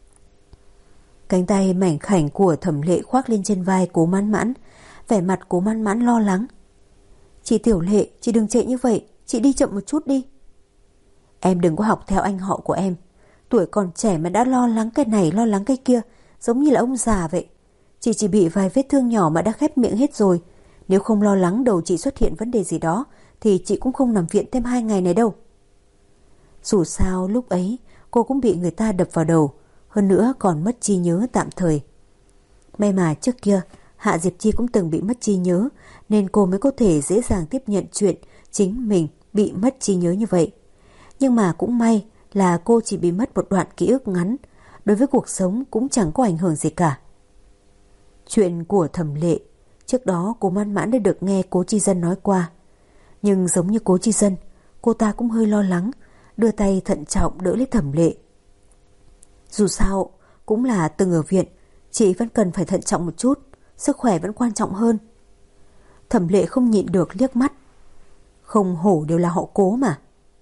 Cánh tay mảnh khảnh của Thẩm Lệ khoác lên trên vai Cố Mãn Mãn, vẻ mặt Cố Mãn Mãn lo lắng. Chị Tiểu Lệ, chị đừng chạy như vậy, chị đi chậm một chút đi. Em đừng có học theo anh họ của em. Tuổi còn trẻ mà đã lo lắng cái này lo lắng cái kia, giống như là ông già vậy. Chị chỉ bị vài vết thương nhỏ mà đã khép miệng hết rồi. Nếu không lo lắng đầu chị xuất hiện vấn đề gì đó thì chị cũng không nằm viện thêm 2 ngày này đâu. Dù sao lúc ấy cô cũng bị người ta đập vào đầu, hơn nữa còn mất trí nhớ tạm thời. May mà trước kia Hạ Diệp Chi cũng từng bị mất trí nhớ, nên cô mới có thể dễ dàng tiếp nhận chuyện chính mình bị mất trí nhớ như vậy. Nhưng mà cũng may là cô chỉ bị mất một đoạn ký ức ngắn, đối với cuộc sống cũng chẳng có ảnh hưởng gì cả. Chuyện của Thẩm Lệ, trước đó Cố Mãn Mãn đã được nghe Cố Chi Dân nói qua. Nhưng giống như Cố Chi Dân, cô ta cũng hơi lo lắng, đưa tay thận trọng đỡ lấy Thẩm Lệ. Dù sao, cũng là từng ở viện, chị vẫn cần phải thận trọng một chút, sức khỏe vẫn quan trọng hơn. Thẩm Lệ không nhịn được liếc mắt. Không hổ đều là họ Cố mà.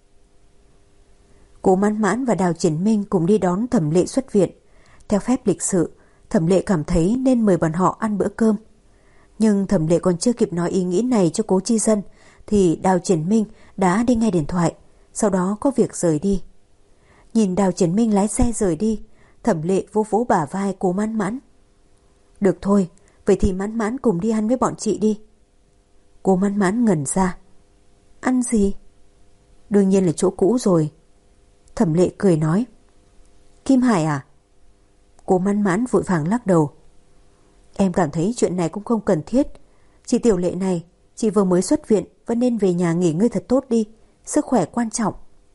Cố Mãn Mãn và Đào Triển Minh cùng đi đón Thẩm Lệ xuất viện. Theo phép lịch sự, Thẩm Lệ cảm thấy nên mời bọn họ ăn bữa cơm. Nhưng Thẩm Lệ còn chưa kịp nói ý nghĩ này cho Cố Chi Dân thì Đào Triển Minh đã đi nghe điện thoại, sau đó có việc rời đi. Nhìn Đào Triển Minh lái xe rời đi, Thẩm Lệ vỗ vỗ bả vai Cố Mãn Mãn. Được thôi, vậy thì Mãn Mãn cùng đi ăn với bọn chị đi. Cố Mãn Mãn ngẩn ra. Ăn gì? Đương nhiên là chỗ cũ rồi. Thẩm Lệ cười nói. Kim Hải à? Cố Mãn Mãn vội vàng lắc đầu. Em cảm thấy chuyện này cũng không cần thiết. Chị Tiểu Lệ này, chị vừa mới xuất viện, vẫn nên về nhà nghỉ ngơi thật tốt đi, sức khỏe quan trọng.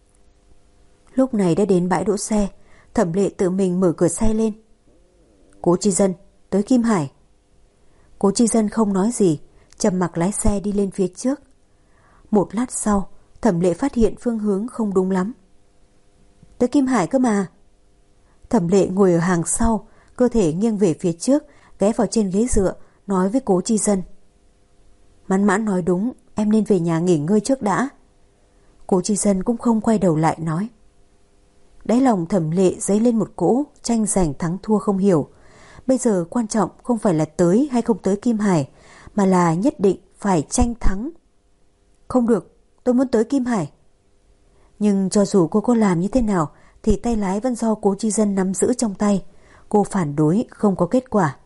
Lúc này đã đến bãi đỗ xe, Thẩm Lệ tự mình mở cửa xe lên. Cố Chi Dân, tới Kim Hải. Cố Chi Dân không nói gì, trầm mặc lái xe đi lên phía trước. Một lát sau, Thẩm Lệ phát hiện phương hướng không đúng lắm. Tới Kim Hải cơ mà. Thẩm Lệ ngồi ở hàng sau, cơ thể nghiêng về phía trước, ghé vào trên ghế dựa, nói với Cố Chi Dân. Mãn Mãn nói đúng, em nên về nhà nghỉ ngơi trước đã. Cố Chi Dân cũng không quay đầu lại nói. Đáy lòng Thẩm Lệ dấy lên một cỗ tranh giành thắng thua không hiểu. Bây giờ quan trọng không phải là tới hay không tới Kim Hải, mà là nhất định phải tranh thắng. Không được, tôi muốn tới Kim Hải. Nhưng cho dù cô có làm như thế nào thì tay lái vẫn do Cố Chi Dân nắm giữ trong tay. Cô phản đối không có kết quả.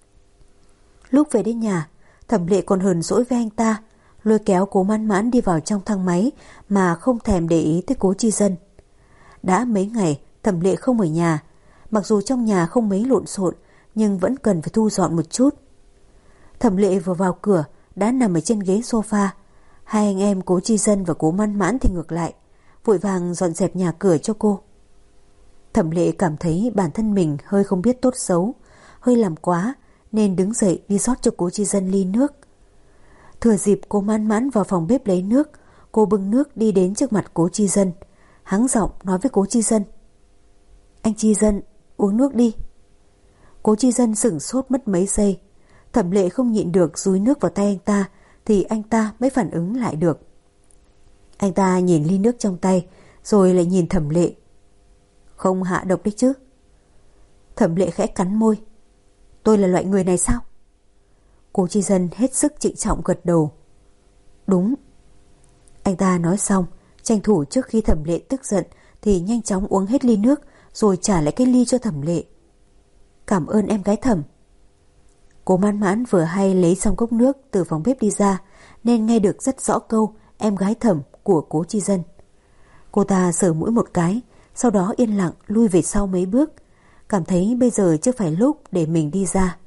Lúc về đến nhà, Thẩm Lệ còn hờn dỗi với anh ta, lôi kéo Cố Mãn Mãn đi vào trong thang máy mà không thèm để ý tới Cố Chi Dân. Đã mấy ngày Thẩm Lệ không ở nhà, mặc dù trong nhà không mấy lộn xộn nhưng vẫn cần phải thu dọn một chút. Thẩm Lệ vừa vào cửa đã nằm ở trên ghế sofa. Hai anh em Cố Chi Dân và Cố Mãn Mãn thì ngược lại, vội vàng dọn dẹp nhà cửa cho cô. Thẩm Lệ cảm thấy bản thân mình hơi không biết tốt xấu, hơi làm quá nên đứng dậy đi rót cho Cố Chi Dân ly nước. Thừa dịp Cố Mãn Mãn vào phòng bếp lấy nước, cô bưng nước đi đến trước mặt Cố Chi Dân, hắng giọng nói với Cố Chi Dân. Anh Chi Dân, uống nước đi. Cố Chi Dân sửng sốt mất mấy giây. Thẩm Lệ không nhịn được dúi nước vào tay anh ta thì anh ta mới phản ứng lại được. Anh ta nhìn ly nước trong tay rồi lại nhìn Thẩm Lệ. Không hạ độc đấy chứ? Thẩm Lệ khẽ cắn môi. Tôi là loại người này sao? Cố Chi Dân hết sức trịnh trọng gật đầu. Đúng. Anh ta nói xong, tranh thủ trước khi Thẩm Lệ tức giận thì nhanh chóng uống hết ly nước rồi trả lại cái ly cho Thẩm Lệ. Cảm ơn em gái Thẩm. Cố Mãn Mãn vừa hay lấy xong cốc nước từ phòng bếp đi ra nên nghe được rất rõ câu em gái Thẩm của Cố Chi Dân. Cô ta sờ mũi một cái, sau đó yên lặng lui về sau mấy bước, cảm thấy bây giờ chưa phải lúc để mình đi ra.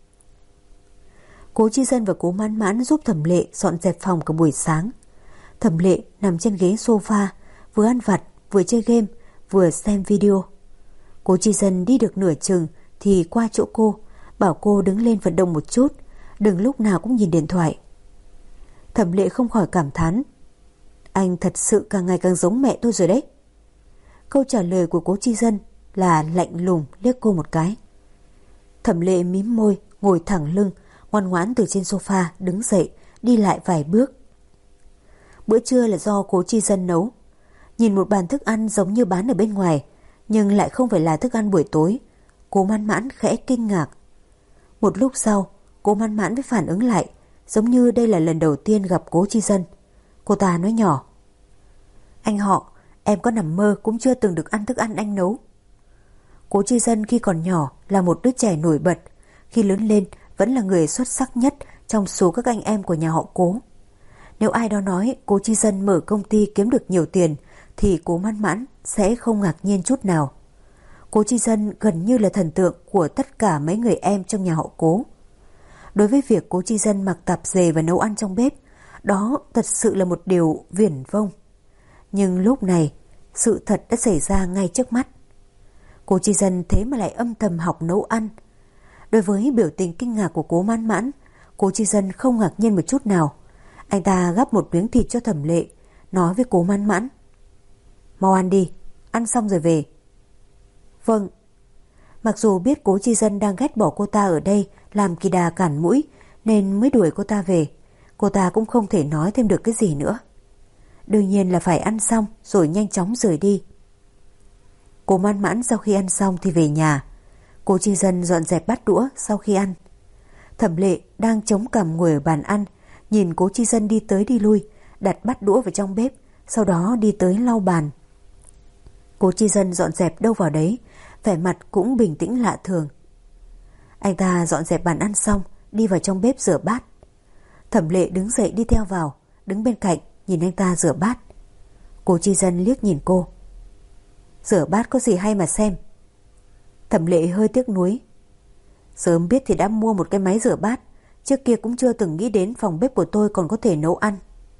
Cố Chi Dân và Cố Mãn Mãn giúp Thẩm Lệ dọn dẹp phòng cả buổi sáng. Thẩm Lệ nằm trên ghế sofa, vừa ăn vặt, vừa chơi game, vừa xem video. Cố Chi Dân đi được nửa chừng thì qua chỗ cô, bảo cô đứng lên vận động một chút, đừng lúc nào cũng nhìn điện thoại. Thẩm Lệ không khỏi cảm thán. Anh thật sự càng ngày càng giống mẹ tôi rồi đấy. Câu trả lời của Cố Chi Dân là lạnh lùng liếc cô một cái. Thẩm Lệ mím môi, ngồi thẳng lưng, ngoan ngoãn từ trên sofa đứng dậy, đi lại vài bước. Bữa trưa là do Cố Chi Dân nấu. Nhìn một bàn thức ăn giống như bán ở bên ngoài, nhưng lại không phải là thức ăn buổi tối. Cố Mãn Mãn khẽ kinh ngạc. Một lúc sau, Cố Mãn Mãn mới phản ứng lại, giống như đây là lần đầu tiên gặp Cố Chi Dân. Cô ta nói nhỏ. Anh họ, em có nằm mơ cũng chưa từng được ăn thức ăn anh nấu. Cố Chi Dân khi còn nhỏ là một đứa trẻ nổi bật, khi lớn lên vẫn là người xuất sắc nhất trong số các anh em của nhà họ Cố. Nếu ai đó nói Cố Chi Dân mở công ty kiếm được nhiều tiền thì Cố Mãn Mãn sẽ không ngạc nhiên chút nào. Cố Chi Dân gần như là thần tượng của tất cả mấy người em trong nhà họ Cố. Đối với việc Cố Chi Dân mặc tạp dề và nấu ăn trong bếp, đó thật sự là một điều viển vông. Nhưng lúc này, sự thật đã xảy ra ngay trước mắt. Cố Chi Dân thế mà lại âm thầm học nấu ăn. Đối với biểu tình kinh ngạc của Cố Mãn Mãn, Cố Chi Dân không ngạc nhiên một chút nào. Anh ta gắp một miếng thịt cho Thẩm Lệ, nói với Cố Mãn Mãn: "Mau ăn đi, ăn xong rồi về." "Vâng." Mặc dù biết Cố Chi Dân đang ghét bỏ cô ta ở đây làm kỳ đà cản mũi nên mới đuổi cô ta về, cô ta cũng không thể nói thêm được cái gì nữa. Đương nhiên là phải ăn xong rồi nhanh chóng rời đi. Cố Mãn Mãn sau khi ăn xong thì về nhà. Cố Chi Dân dọn dẹp bát đũa sau khi ăn. Thẩm Lệ đang chống cằm ngồi ở bàn ăn, nhìn Cố Chi Dân đi tới đi lui, đặt bát đũa vào trong bếp, sau đó đi tới lau bàn. Cố Chi Dân dọn dẹp đâu vào đấy, vẻ mặt cũng bình tĩnh lạ thường. Anh ta dọn dẹp bàn ăn xong, đi vào trong bếp rửa bát. Thẩm Lệ đứng dậy đi theo vào, đứng bên cạnh nhìn anh ta rửa bát. Cố Chi Dân liếc nhìn cô: "Rửa bát có gì hay mà xem?" Thẩm Lệ hơi tiếc nuối: "Sớm biết thì đã mua một cái máy rửa bát, trước kia cũng chưa từng nghĩ đến phòng bếp của tôi còn có thể nấu ăn."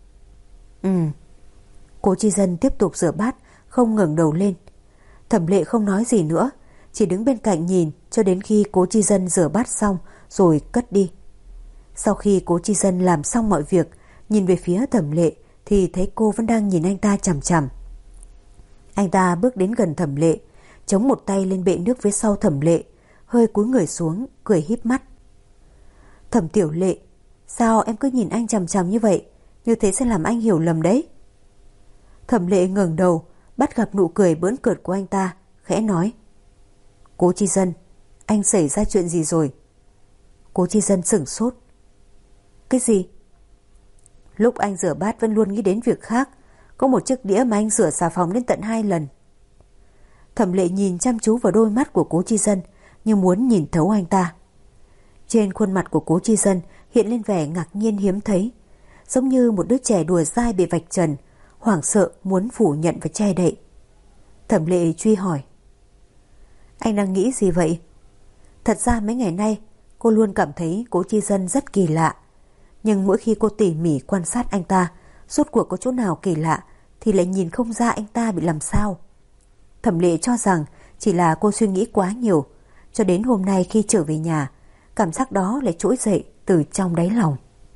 Cố Chi Dân tiếp tục rửa bát, không ngẩng đầu lên. Thẩm Lệ không nói gì nữa, chỉ đứng bên cạnh nhìn cho đến khi Cố Chi Dân rửa bát xong rồi cất đi. Sau khi Cố Chi Dân làm xong mọi việc, nhìn về phía Thẩm Lệ thì thấy cô vẫn đang nhìn anh ta chằm chằm. Anh ta bước đến gần Thẩm Lệ, chống một tay lên bệ nước phía sau Thẩm Lệ, hơi cúi người xuống, cười híp mắt: "Thẩm Tiểu Lệ, sao em cứ nhìn anh chằm chằm như vậy? Như thế sẽ làm anh hiểu lầm đấy." Thẩm Lệ ngẩng đầu, bắt gặp nụ cười bỡn cợt của anh ta, khẽ nói: "Cố Chi Dân, anh xảy ra chuyện gì rồi?" Cố Chi Dân sửng sốt: "Cái gì?" "Lúc anh rửa bát vẫn luôn nghĩ đến việc khác, có một chiếc đĩa mà anh rửa xà phòng đến tận 2 lần. Thẩm Lệ nhìn chăm chú vào đôi mắt của Cố Chi Dân như muốn nhìn thấu anh ta. Trên khuôn mặt của Cố Chi Dân hiện lên vẻ ngạc nhiên hiếm thấy, giống như một đứa trẻ đùa dai bị vạch trần, hoảng sợ muốn phủ nhận và che đậy. Thẩm Lệ truy hỏi: "Anh đang nghĩ gì vậy?" Thật ra mấy ngày nay cô luôn cảm thấy Cố Chi Dân rất kỳ lạ, nhưng mỗi khi cô tỉ mỉ quan sát anh ta, rốt cuộc có chỗ nào kỳ lạ thì lại nhìn không ra anh ta bị làm sao. Thẩm Lệ cho rằng chỉ là cô suy nghĩ quá nhiều, cho đến hôm nay khi trở về nhà, cảm giác đó lại trỗi dậy từ trong đáy lòng.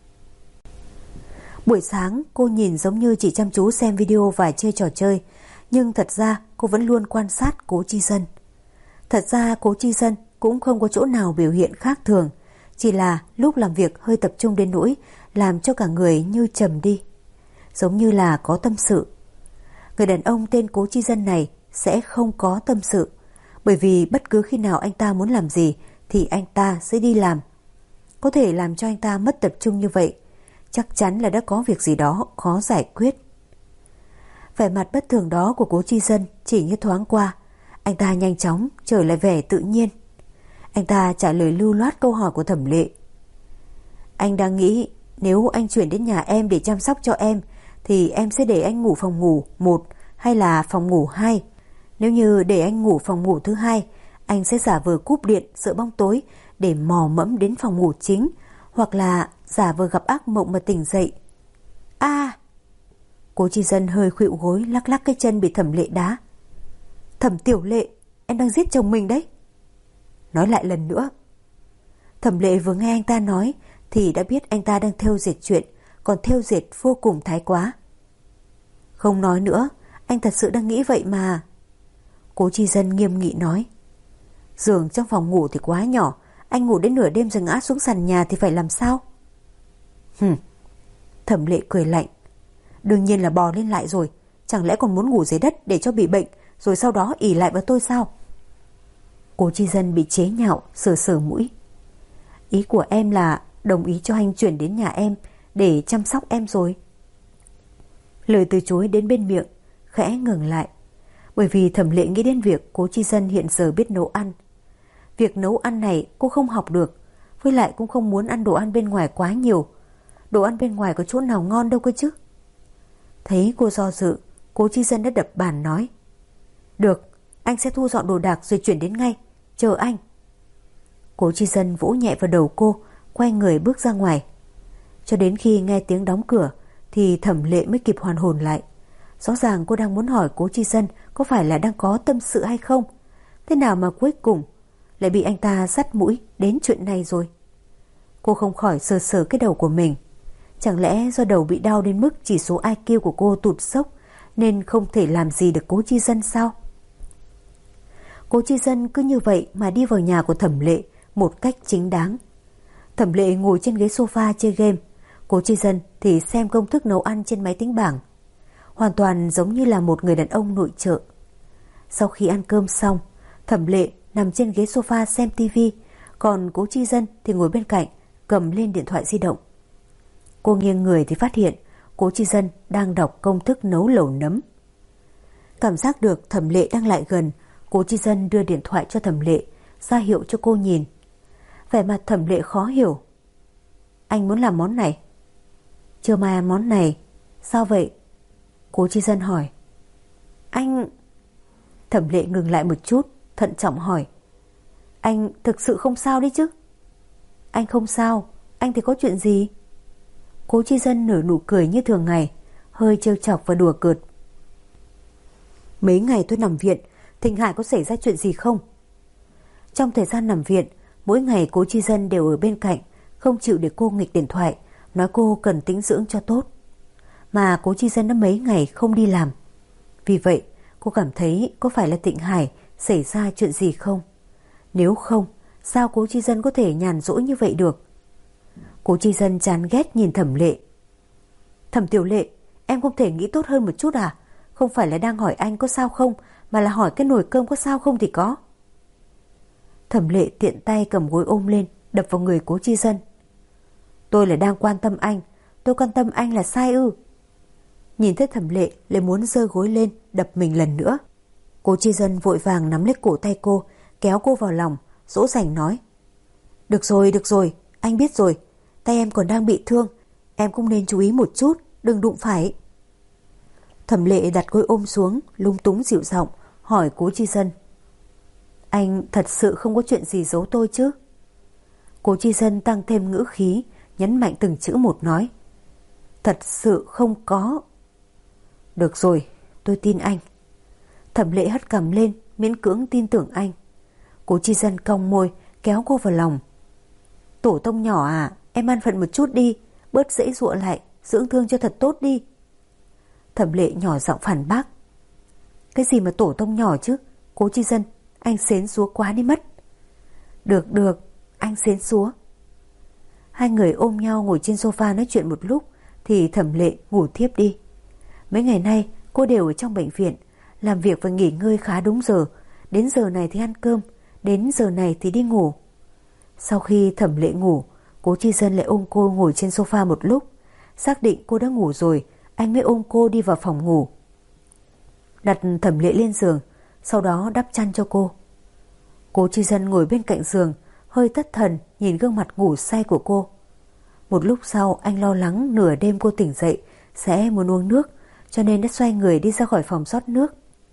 Buổi sáng cô nhìn giống như chỉ chăm chú xem video và chơi trò chơi, nhưng thật ra cô vẫn luôn quan sát Cố Chi Dân. Thật ra Cố Chi Dân cũng không có chỗ nào biểu hiện khác thường, chỉ là lúc làm việc hơi tập trung đến nỗi làm cho cả người như trầm đi, giống như là có tâm sự. Người đàn ông tên Cố Chi Dân này sẽ không có tâm sự, bởi vì bất cứ khi nào anh ta muốn làm gì thì anh ta sẽ đi làm. Có thể làm cho anh ta mất tập trung như vậy, chắc chắn là đã có việc gì đó khó giải quyết. Vẻ mặt bất thường đó của Cố Chi Dân chỉ như thoáng qua, anh ta nhanh chóng trở lại vẻ tự nhiên. Anh ta trả lời lưu loát câu hỏi của Thẩm Lệ: "Anh đang nghĩ nếu anh chuyển đến nhà em để chăm sóc cho em thì em sẽ để anh ngủ phòng ngủ 1 hay là phòng ngủ 2? Nếu như để anh ngủ phòng ngủ thứ 2, anh sẽ giả vờ cúp điện sợ bóng tối để mò mẫm đến phòng ngủ chính, hoặc là giả vờ gặp ác mộng mà tỉnh dậy." Cố Chi Dân hơi khuỵu gối, lắc lắc cái chân bị Thẩm Lệ đá. "Thẩm Tiểu Lệ, em đang giết chồng mình đấy." "Nói lại lần nữa." Thẩm Lệ vừa nghe anh ta nói thì đã biết anh ta đang thêu dệt chuyện, còn thêu dệt vô cùng thái quá. "Không nói nữa, anh thật sự đang nghĩ vậy mà." Cố Chi Dân nghiêm nghị nói. "Giường trong phòng ngủ thì quá nhỏ, anh ngủ đến nửa đêm rồi ngã xuống sàn nhà thì phải làm sao?" Thẩm Lệ cười lạnh. "Đương nhiên là bò lên lại rồi, chẳng lẽ còn muốn ngủ dưới đất để cho bị bệnh rồi sau đó ỷ lại vào tôi sao?" Cố Chi Dân bị chế nhạo, sờ sờ mũi. "Ý của em là đồng ý cho anh chuyển đến nhà em để chăm sóc em rồi." Lời từ chối đến bên miệng, khẽ ngừng lại, bởi vì Thẩm Lệ nghĩ đến việc Cố Chi Dân hiện giờ biết nấu ăn. Việc nấu ăn này cô không học được, với lại cũng không muốn ăn đồ ăn bên ngoài quá nhiều. Đồ ăn bên ngoài có chỗ nào ngon đâu cơ chứ. Thấy cô do dự, Cố Chi Dân đã đập bàn nói: "Được, anh sẽ thu dọn đồ đạc rồi chuyển đến ngay, chờ anh." Cố Chi Dân vỗ nhẹ vào đầu cô, quay người bước ra ngoài. Cho đến khi nghe tiếng đóng cửa thì Thẩm Lệ mới kịp hoàn hồn lại. Rõ ràng cô đang muốn hỏi Cố Chi Dân có phải là đang có tâm sự hay không. Thế nào mà cuối cùng lại bị anh ta dắt mũi đến chuyện này rồi. Cô không khỏi sờ sờ cái đầu của mình. Chẳng lẽ do đầu bị đau đến mức chỉ số IQ của cô tụt dốc nên không thể làm gì được Cố Chi Dân sao? Cố Chi Dân cứ như vậy mà đi vào nhà của Thẩm Lệ một cách chính đáng. Thẩm Lệ ngồi trên ghế sofa chơi game, Cố Chi Dân thì xem công thức nấu ăn trên máy tính bảng. Hoàn toàn giống như là một người đàn ông nội trợ. Sau khi ăn cơm xong, Thẩm Lệ nằm trên ghế sofa xem tivi, còn Cố Chi Dân thì ngồi bên cạnh cầm lên điện thoại di động. Cô nghiêng người thì phát hiện Cố Chi Dân đang đọc công thức nấu lẩu nấm. Cảm giác được Thẩm Lệ đang lại gần, Cố Chi Dân đưa điện thoại cho Thẩm Lệ, ra hiệu cho cô nhìn. Vẻ mặt Thẩm Lệ khó hiểu. Anh muốn làm món này? Chưa mai ăn món này. Sao vậy? Cố Chi Dân hỏi. Anh... Thẩm Lệ ngừng lại một chút, thận trọng hỏi. Anh thực sự không sao đấy chứ? Anh không sao. Anh thì có chuyện gì? Cố Chi Dân nở nụ cười như thường ngày, hơi trêu chọc và đùa cợt. Mấy ngày tôi nằm viện, Thịnh Hải có xảy ra chuyện gì không? Trong thời gian nằm viện, mỗi ngày Cố Chi Dân đều ở bên cạnh, không chịu để cô nghịch điện thoại, nói cô cần tĩnh dưỡng cho tốt. Mà Cố Chi Dân đã mấy ngày không đi làm. Vì vậy, cô cảm thấy có phải là Thịnh Hải xảy ra chuyện gì không? Nếu không, sao Cố Chi Dân có thể nhàn rỗi như vậy được? Cố Chi Dân chán ghét nhìn Thẩm Lệ. Thẩm Tiểu Lệ, em không thể nghĩ tốt hơn một chút à? Không phải là đang hỏi anh có sao không, mà là hỏi cái nồi cơm có sao không thì có. Thẩm Lệ tiện tay cầm gối ôm lên, đập vào người Cố Chi Dân. Tôi là đang quan tâm anh, tôi quan tâm anh là sai ư? Nhìn thấy Thẩm Lệ lại muốn giơ gối lên đập mình lần nữa. Cố Chi Dân vội vàng nắm lấy cổ tay cô, kéo cô vào lòng, dỗ dành nói. Được rồi, anh biết rồi, tay em còn đang bị thương, em cũng nên chú ý một chút, đừng đụng phải. Thẩm Lệ đặt gối ôm xuống, lung túng dịu giọng hỏi Cố Chi Dân. Anh thật sự không có chuyện gì giấu tôi chứ? Cố Chi Dân tăng thêm ngữ khí, nhấn mạnh từng chữ một nói. Thật sự không có. Được rồi, tôi tin anh. Thẩm Lệ hất cằm lên, miễn cưỡng tin tưởng anh. Cố Chi Dân cong môi, kéo cô vào lòng. Tổ tông nhỏ à, em an phận một chút đi, bớt dễ dụa lại, dưỡng thương cho thật tốt đi. Thẩm Lệ nhỏ giọng phản bác. Cái gì mà tổ tông nhỏ chứ? Cố Chi Dân, anh xến xúa quá đi mất. Được, anh xến xúa. Hai người ôm nhau ngồi trên sofa nói chuyện một lúc thì Thẩm Lệ ngủ thiếp đi. Mấy ngày nay cô đều ở trong bệnh viện, làm việc và nghỉ ngơi khá đúng giờ. Đến giờ này thì ăn cơm, đến giờ này thì đi ngủ. Sau khi Thẩm Lệ ngủ, Cố Chi Dân lại ôm cô ngồi trên sofa một lúc. Xác định cô đã ngủ rồi, anh mới ôm cô đi vào phòng ngủ. Đặt Thẩm Lệ lên giường, sau đó đắp chăn cho cô. Cố Chi Dân ngồi bên cạnh giường, hơi thất thần nhìn gương mặt ngủ say của cô. Một lúc sau anh lo lắng nửa đêm cô tỉnh dậy sẽ muốn uống nước, cho nên đã xoay người đi ra khỏi phòng rót nước.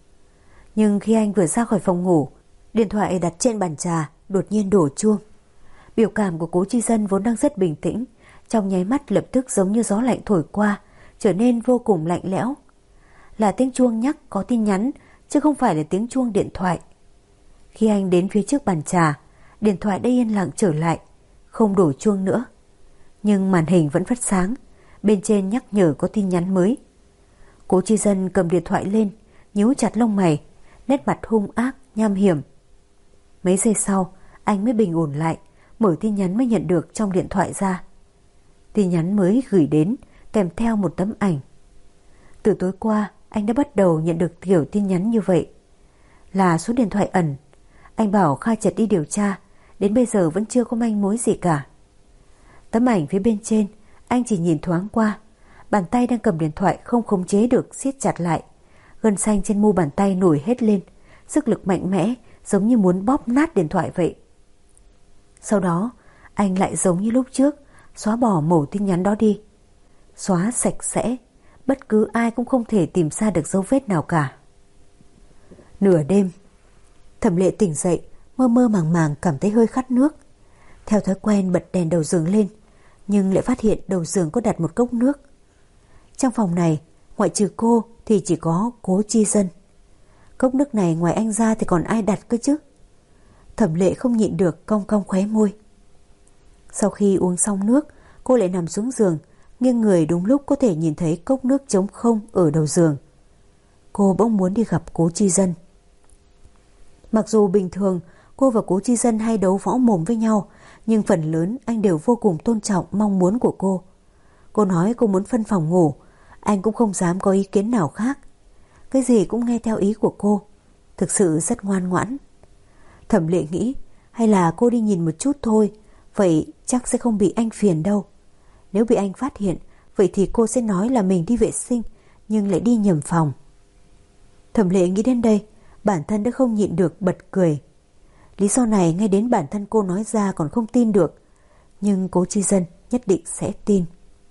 Nhưng khi anh vừa ra khỏi phòng ngủ, điện thoại đặt trên bàn trà đột nhiên đổ chuông. Biểu cảm của Cố Chi Dân vốn đang rất bình tĩnh, trong nháy mắt lập tức giống như gió lạnh thổi qua, trở nên vô cùng lạnh lẽo. Là tiếng chuông nhắc có tin nhắn, chứ không phải là tiếng chuông điện thoại. Khi anh đến phía trước bàn trà, điện thoại đã yên lặng trở lại, không đổ chuông nữa. Nhưng màn hình vẫn phát sáng, bên trên nhắc nhở có tin nhắn mới. Cố Chi Dân cầm điện thoại lên, nhíu chặt lông mày, nét mặt hung ác, nham hiểm. Mấy giây sau, anh mới bình ổn lại, mở tin nhắn mới nhận được trong điện thoại ra. Tin nhắn mới gửi đến, kèm theo một tấm ảnh. Từ tối qua, anh đã bắt đầu nhận được kiểu tin nhắn như vậy. Là số điện thoại ẩn. Anh bảo Kha Trật đi điều tra, đến bây giờ vẫn chưa có manh mối gì cả. Tấm ảnh phía bên trên, anh chỉ nhìn thoáng qua. Bàn tay đang cầm điện thoại không khống chế được siết chặt lại. Gân xanh trên mu bàn tay nổi hết lên, sức lực mạnh mẽ, giống như muốn bóp nát điện thoại vậy. Sau đó, anh lại giống như lúc trước, xóa bỏ mẩu tin nhắn đó đi. Xóa sạch sẽ, bất cứ ai cũng không thể tìm ra được dấu vết nào cả. Nửa đêm, Thẩm Lệ tỉnh dậy, mơ mơ màng màng cảm thấy hơi khát nước. Theo thói quen bật đèn đầu giường lên, nhưng lại phát hiện đầu giường có đặt một cốc nước. Trong phòng này, ngoại trừ cô thì chỉ có Cố Chi Dân. Cốc nước này ngoài anh ra thì còn ai đặt cơ chứ? Thẩm Lệ không nhịn được cong cong khóe môi. Sau khi uống xong nước, cô lại nằm xuống giường, nghiêng người đúng lúc có thể nhìn thấy cốc nước trống không ở đầu giường. Cô bỗng muốn đi gặp Cố Chi Dân. Mặc dù bình thường cô và Cố Chi Dân hay đấu võ mồm với nhau, nhưng phần lớn anh đều vô cùng tôn trọng mong muốn của cô. Cô nói cô muốn phân phòng ngủ, anh cũng không dám có ý kiến nào khác. Cái gì cũng nghe theo ý của cô, thực sự rất ngoan ngoãn. Thẩm Lệ nghĩ hay là cô đi nhìn một chút thôi, vậy chắc sẽ không bị anh phiền đâu. Nếu bị anh phát hiện, vậy thì cô sẽ nói là mình đi vệ sinh nhưng lại đi nhầm phòng. Thẩm Lệ nghĩ đến đây, bản thân đã không nhịn được bật cười. Lý do này ngay đến bản thân cô nói ra còn không tin được, nhưng Cố Chi Dân nhất định sẽ tin.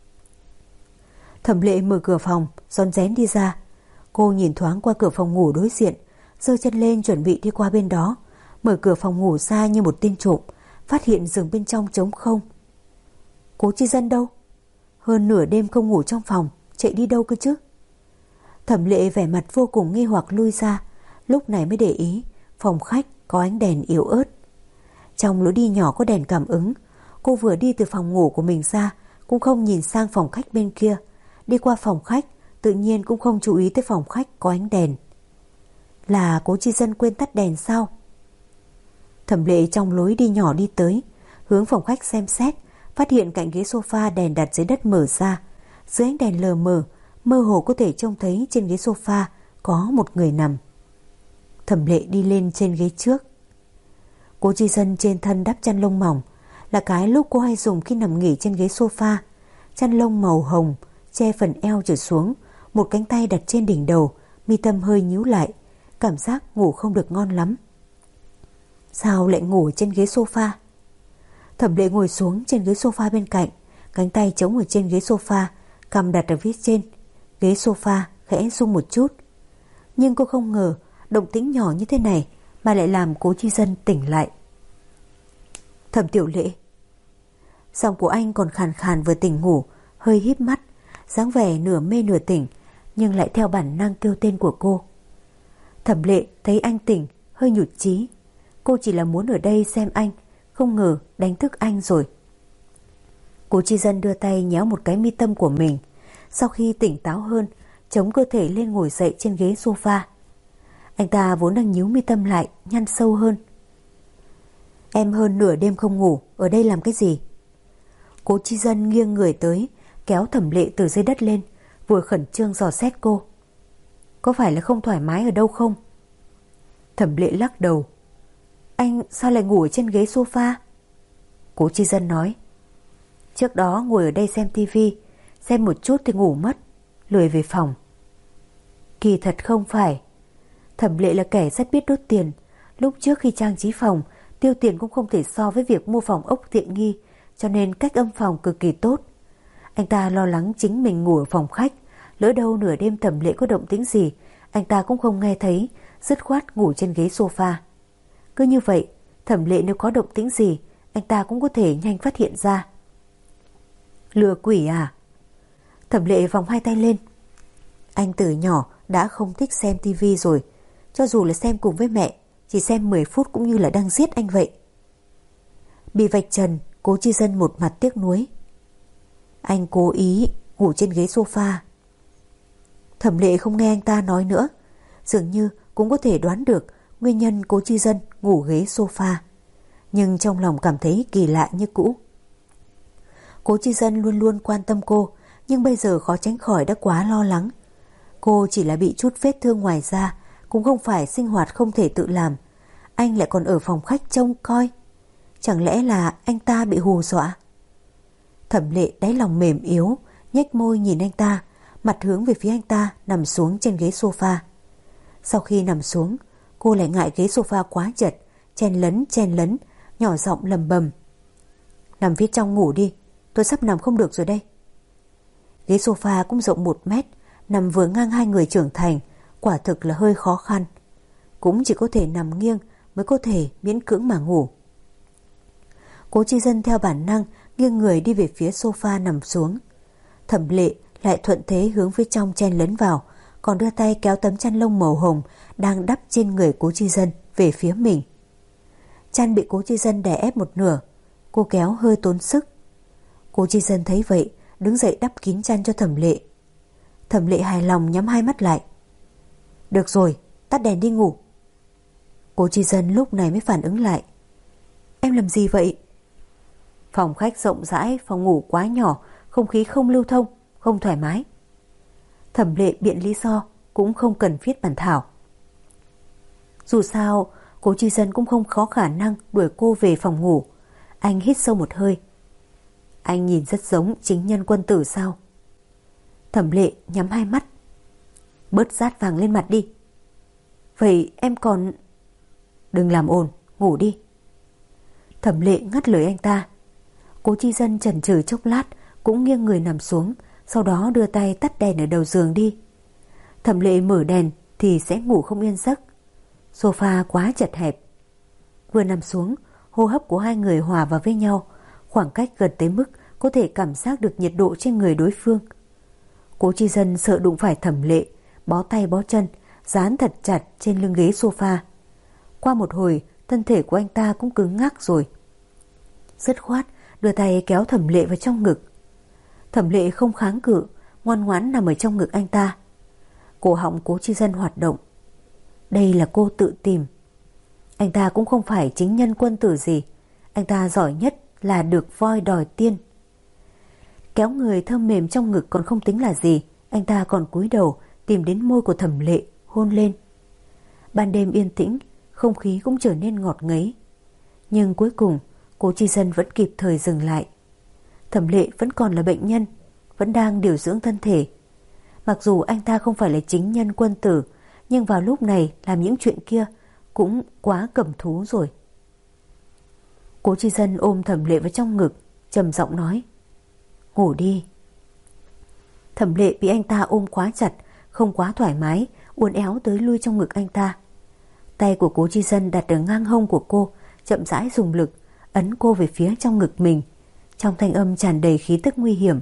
Thẩm Lệ mở cửa phòng, rón rén đi ra. Cô nhìn thoáng qua cửa phòng ngủ đối diện, giơ chân lên chuẩn bị đi qua bên đó, mở cửa phòng ngủ ra như một tên trộm, phát hiện giường bên trong trống không. Cố Chi Dân đâu? Hơn nửa đêm không ngủ trong phòng, chạy đi đâu cơ chứ? Thẩm Lệ vẻ mặt vô cùng nghi hoặc lui ra, lúc này mới để ý phòng khách có ánh đèn yếu ớt. Trong lối đi nhỏ có đèn cảm ứng. Cô vừa đi từ phòng ngủ của mình ra, cũng không nhìn sang phòng khách bên kia. Đi qua phòng khách, tự nhiên cũng không chú ý tới phòng khách có ánh đèn. Là Cố Chi Dân quên tắt đèn sao? Thẩm Lệ trong lối đi nhỏ đi tới, hướng phòng khách xem xét, phát hiện cạnh ghế sofa đèn đặt dưới đất mở ra. Dưới ánh đèn lờ mờ, mơ hồ có thể trông thấy trên ghế sofa có một người nằm. Thẩm Lệ đi lên trên ghế trước. Cố Chi Dân trên thân đắp chăn lông mỏng, là cái lúc cô hay dùng khi nằm nghỉ trên ghế sofa. Chăn lông màu hồng che phần eo trở xuống, một cánh tay đặt trên đỉnh đầu, mi tâm hơi nhíu lại, cảm giác ngủ không được ngon lắm. Sao lại ngủ trên ghế sofa? Thẩm Lệ ngồi xuống trên ghế sofa bên cạnh, cánh tay chống ở trên ghế sofa, cằm đặt ở phía trên. Ghế sofa khẽ rung một chút, nhưng cô không ngờ động tĩnh nhỏ như thế này mà lại làm Cố Chi Dân tỉnh lại. Thẩm Tiểu Lệ. Giọng của anh còn khàn khàn vừa tỉnh ngủ, hơi híp mắt, dáng vẻ nửa mê nửa tỉnh, nhưng lại theo bản năng kêu tên của cô. Thẩm Lệ thấy anh tỉnh, hơi nhụt chí. Cô chỉ là muốn ở đây xem anh, không ngờ đánh thức anh rồi. Cố Chi Dân đưa tay nhéo một cái mi tâm của mình, sau khi tỉnh táo hơn, chống cơ thể lên ngồi dậy trên ghế sofa. Anh ta vốn đang nhíu mi tâm lại, nhăn sâu hơn. Em hơn nửa đêm không ngủ, ở đây làm cái gì? Cố Chi Dân nghiêng người tới, kéo Thẩm Lệ từ dưới đất lên, vừa khẩn trương dò xét cô. Có phải là không thoải mái ở đâu không? Thẩm Lệ lắc đầu. Anh sao lại ngủ ở trên ghế sofa? Cố Chi Dân nói. Trước đó ngồi ở đây xem tivi, xem một chút thì ngủ mất, lười về phòng. Kỳ thật không phải. Thẩm Lệ là kẻ rất biết đốt tiền. Lúc trước khi trang trí phòng, tiêu tiền cũng không thể so với việc mua phòng ốc tiện nghi, cho nên cách âm phòng cực kỳ tốt. Anh ta lo lắng chính mình ngủ ở phòng khách, lỡ đâu nửa đêm Thẩm Lệ có động tĩnh gì, anh ta cũng không nghe thấy, dứt khoát ngủ trên ghế sofa. Cứ như vậy, Thẩm Lệ nếu có động tĩnh gì, anh ta cũng có thể nhanh phát hiện ra. Lừa quỷ à? Thẩm Lệ vòng hai tay lên. Anh từ nhỏ đã không thích xem tivi rồi, cho dù là xem cùng với mẹ, chỉ xem 10 phút cũng như là đang giết anh vậy. Bị vạch trần, Cố Chi Dân một mặt tiếc nuối. Anh cố ý ngủ trên ghế sofa. Thẩm Lệ không nghe anh ta nói nữa, dường như cũng có thể đoán được nguyên nhân Cố Chi Dân ngủ ghế sofa, nhưng trong lòng cảm thấy kỳ lạ như cũ. Cố Chi Dân luôn luôn quan tâm cô, nhưng bây giờ khó tránh khỏi đã quá lo lắng. Cô chỉ là bị chút vết thương ngoài da, cũng không phải sinh hoạt không thể tự làm. Anh lại còn ở phòng khách trông coi. Chẳng lẽ là anh ta bị hù dọa? Thẩm Lệ đáy lòng mềm yếu, nhếch môi nhìn anh ta, mặt hướng về phía anh ta, nằm xuống trên ghế sofa. Sau khi nằm xuống, cô lại ngại ghế sofa quá chật, chen lấn, nhỏ giọng lầm bầm. Nằm phía trong ngủ đi, tôi sắp nằm không được rồi đây. Ghế sofa cũng rộng 1 mét, nằm vừa ngang hai người trưởng thành, quả thực là hơi khó khăn. Cũng chỉ có thể nằm nghiêng mới có thể miễn cưỡng mà ngủ. Cố Chi Dân theo bản năng nghiêng người đi về phía sofa nằm xuống. Thẩm Lệ lại thuận thế hướng phía trong chen lấn vào, còn đưa tay kéo tấm chăn lông màu hồng đang đắp trên người Cố Chi Dân về phía mình. Chăn bị Cố Chi Dân đè ép một nửa, cô kéo hơi tốn sức. Cố Chi Dân thấy vậy, đứng dậy đắp kín chăn cho Thẩm Lệ. Thẩm Lệ hài lòng nhắm hai mắt lại. Được rồi, tắt đèn đi ngủ. Cố Chi Dân lúc này mới phản ứng lại. Em làm gì vậy? Phòng khách rộng rãi, phòng ngủ quá nhỏ, không khí không lưu thông, không thoải mái. Thẩm Lệ biện lý do, cũng không cần viết bản thảo. Dù sao, Cố Chi Dân cũng không có khả năng đuổi cô về phòng ngủ. Anh hít sâu một hơi. Anh nhìn rất giống chính nhân quân tử sao? Thẩm Lệ nhắm hai mắt. Bớt dát vàng lên mặt đi. Vậy em còn... Đừng làm ồn, ngủ đi. Thẩm Lệ ngắt lời anh ta. Cố Chi Dân chần chừ chốc lát, cũng nghiêng người nằm xuống, sau đó đưa tay tắt đèn ở đầu giường đi. Thẩm Lệ mở đèn thì sẽ ngủ không yên giấc. Sofa quá chật hẹp. Vừa nằm xuống, hô hấp của hai người hòa vào với nhau, khoảng cách gần tới mức có thể cảm giác được nhiệt độ trên người đối phương. Cố Chi Dân sợ đụng phải Thẩm Lệ, bó tay bó chân, dán thật chặt trên lưng ghế sofa. Qua một hồi, thân thể của anh ta cũng cứng ngắc rồi. Dứt khoát đưa tay kéo Thẩm Lệ vào trong ngực. Thẩm Lệ không kháng cự, ngoan ngoãn nằm ở trong ngực anh ta. Cổ họng Cố Chi Dân hoạt động. Đây là cô tự tìm. Anh ta cũng không phải chính nhân quân tử gì. Anh ta giỏi nhất là được voi đòi tiên. Kéo người thơm mềm trong ngực còn không tính là gì, anh ta còn cúi đầu tìm đến môi của Thẩm Lệ, hôn lên. Ban đêm yên tĩnh, không khí cũng trở nên ngọt ngấy. Nhưng cuối cùng Cố Chi Dân vẫn kịp thời dừng lại. Thẩm Lệ vẫn còn là bệnh nhân, vẫn đang điều dưỡng thân thể. Mặc dù anh ta không phải là chính nhân quân tử, nhưng vào lúc này làm những chuyện kia cũng quá cầm thú rồi. Cố Chi Dân ôm Thẩm Lệ vào trong ngực, trầm giọng nói: Ngủ đi. Thẩm Lệ bị anh ta ôm quá chặt, không quá thoải mái, uốn éo tới lui trong ngực anh ta. Tay của Cố Chi Dân đặt ở ngang hông của cô, chậm rãi dùng lực ấn cô về phía trong ngực mình, trong thanh âm tràn đầy khí tức nguy hiểm.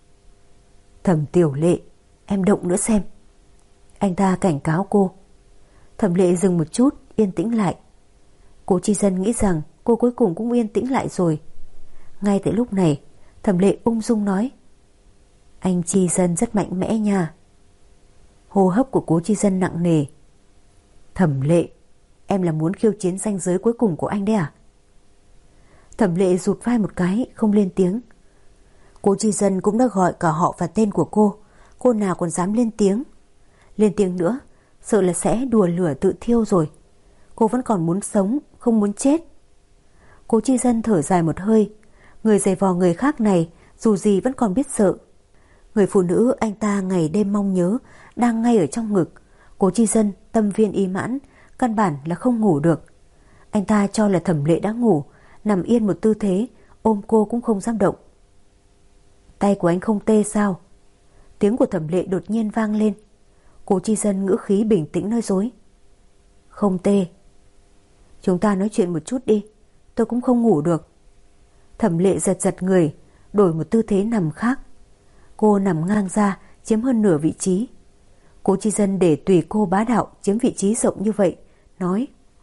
Thẩm Tiểu Lệ, em động nữa xem. Anh ta cảnh cáo cô. Thẩm Lệ dừng một chút, yên tĩnh lại. Cố Chi Dân nghĩ rằng cô cuối cùng cũng yên tĩnh lại rồi. Ngay tại lúc này, Thẩm Lệ ung dung nói: Anh Chi Dân rất mạnh mẽ nha. Hô hấp của Cố Chi Dân nặng nề. Thẩm Lệ, em là muốn khiêu chiến ranh giới cuối cùng của anh đấy à? Thẩm Lệ rụt vai một cái, không lên tiếng. Cố Chi Dân cũng đã gọi cả họ và tên của cô nào còn dám lên tiếng. Lên tiếng nữa, sợ là sẽ đùa lửa tự thiêu rồi. Cô vẫn còn muốn sống, không muốn chết. Cố Chi Dân thở dài một hơi. Người giày vò người khác này dù gì vẫn còn biết sợ. Người phụ nữ anh ta ngày đêm mong nhớ đang ngay ở trong ngực. Cố Chi Dân tâm viên ý mãn, căn bản là không ngủ được. Anh ta cho là Thẩm Lệ đã ngủ, nằm yên một tư thế, ôm cô cũng không dám động. Tay của anh không tê sao? Tiếng của Thẩm Lệ đột nhiên vang lên. Cố Chi Dân ngữ khí bình tĩnh nói dối. Không tê. Chúng ta nói chuyện một chút đi, tôi cũng không ngủ được. Thẩm Lệ giật giật người, đổi một tư thế nằm khác. Cô nằm ngang ra, chiếm hơn nửa vị trí. Cố Chi Dân để tùy cô bá đạo chiếm vị trí rộng như vậy, nói: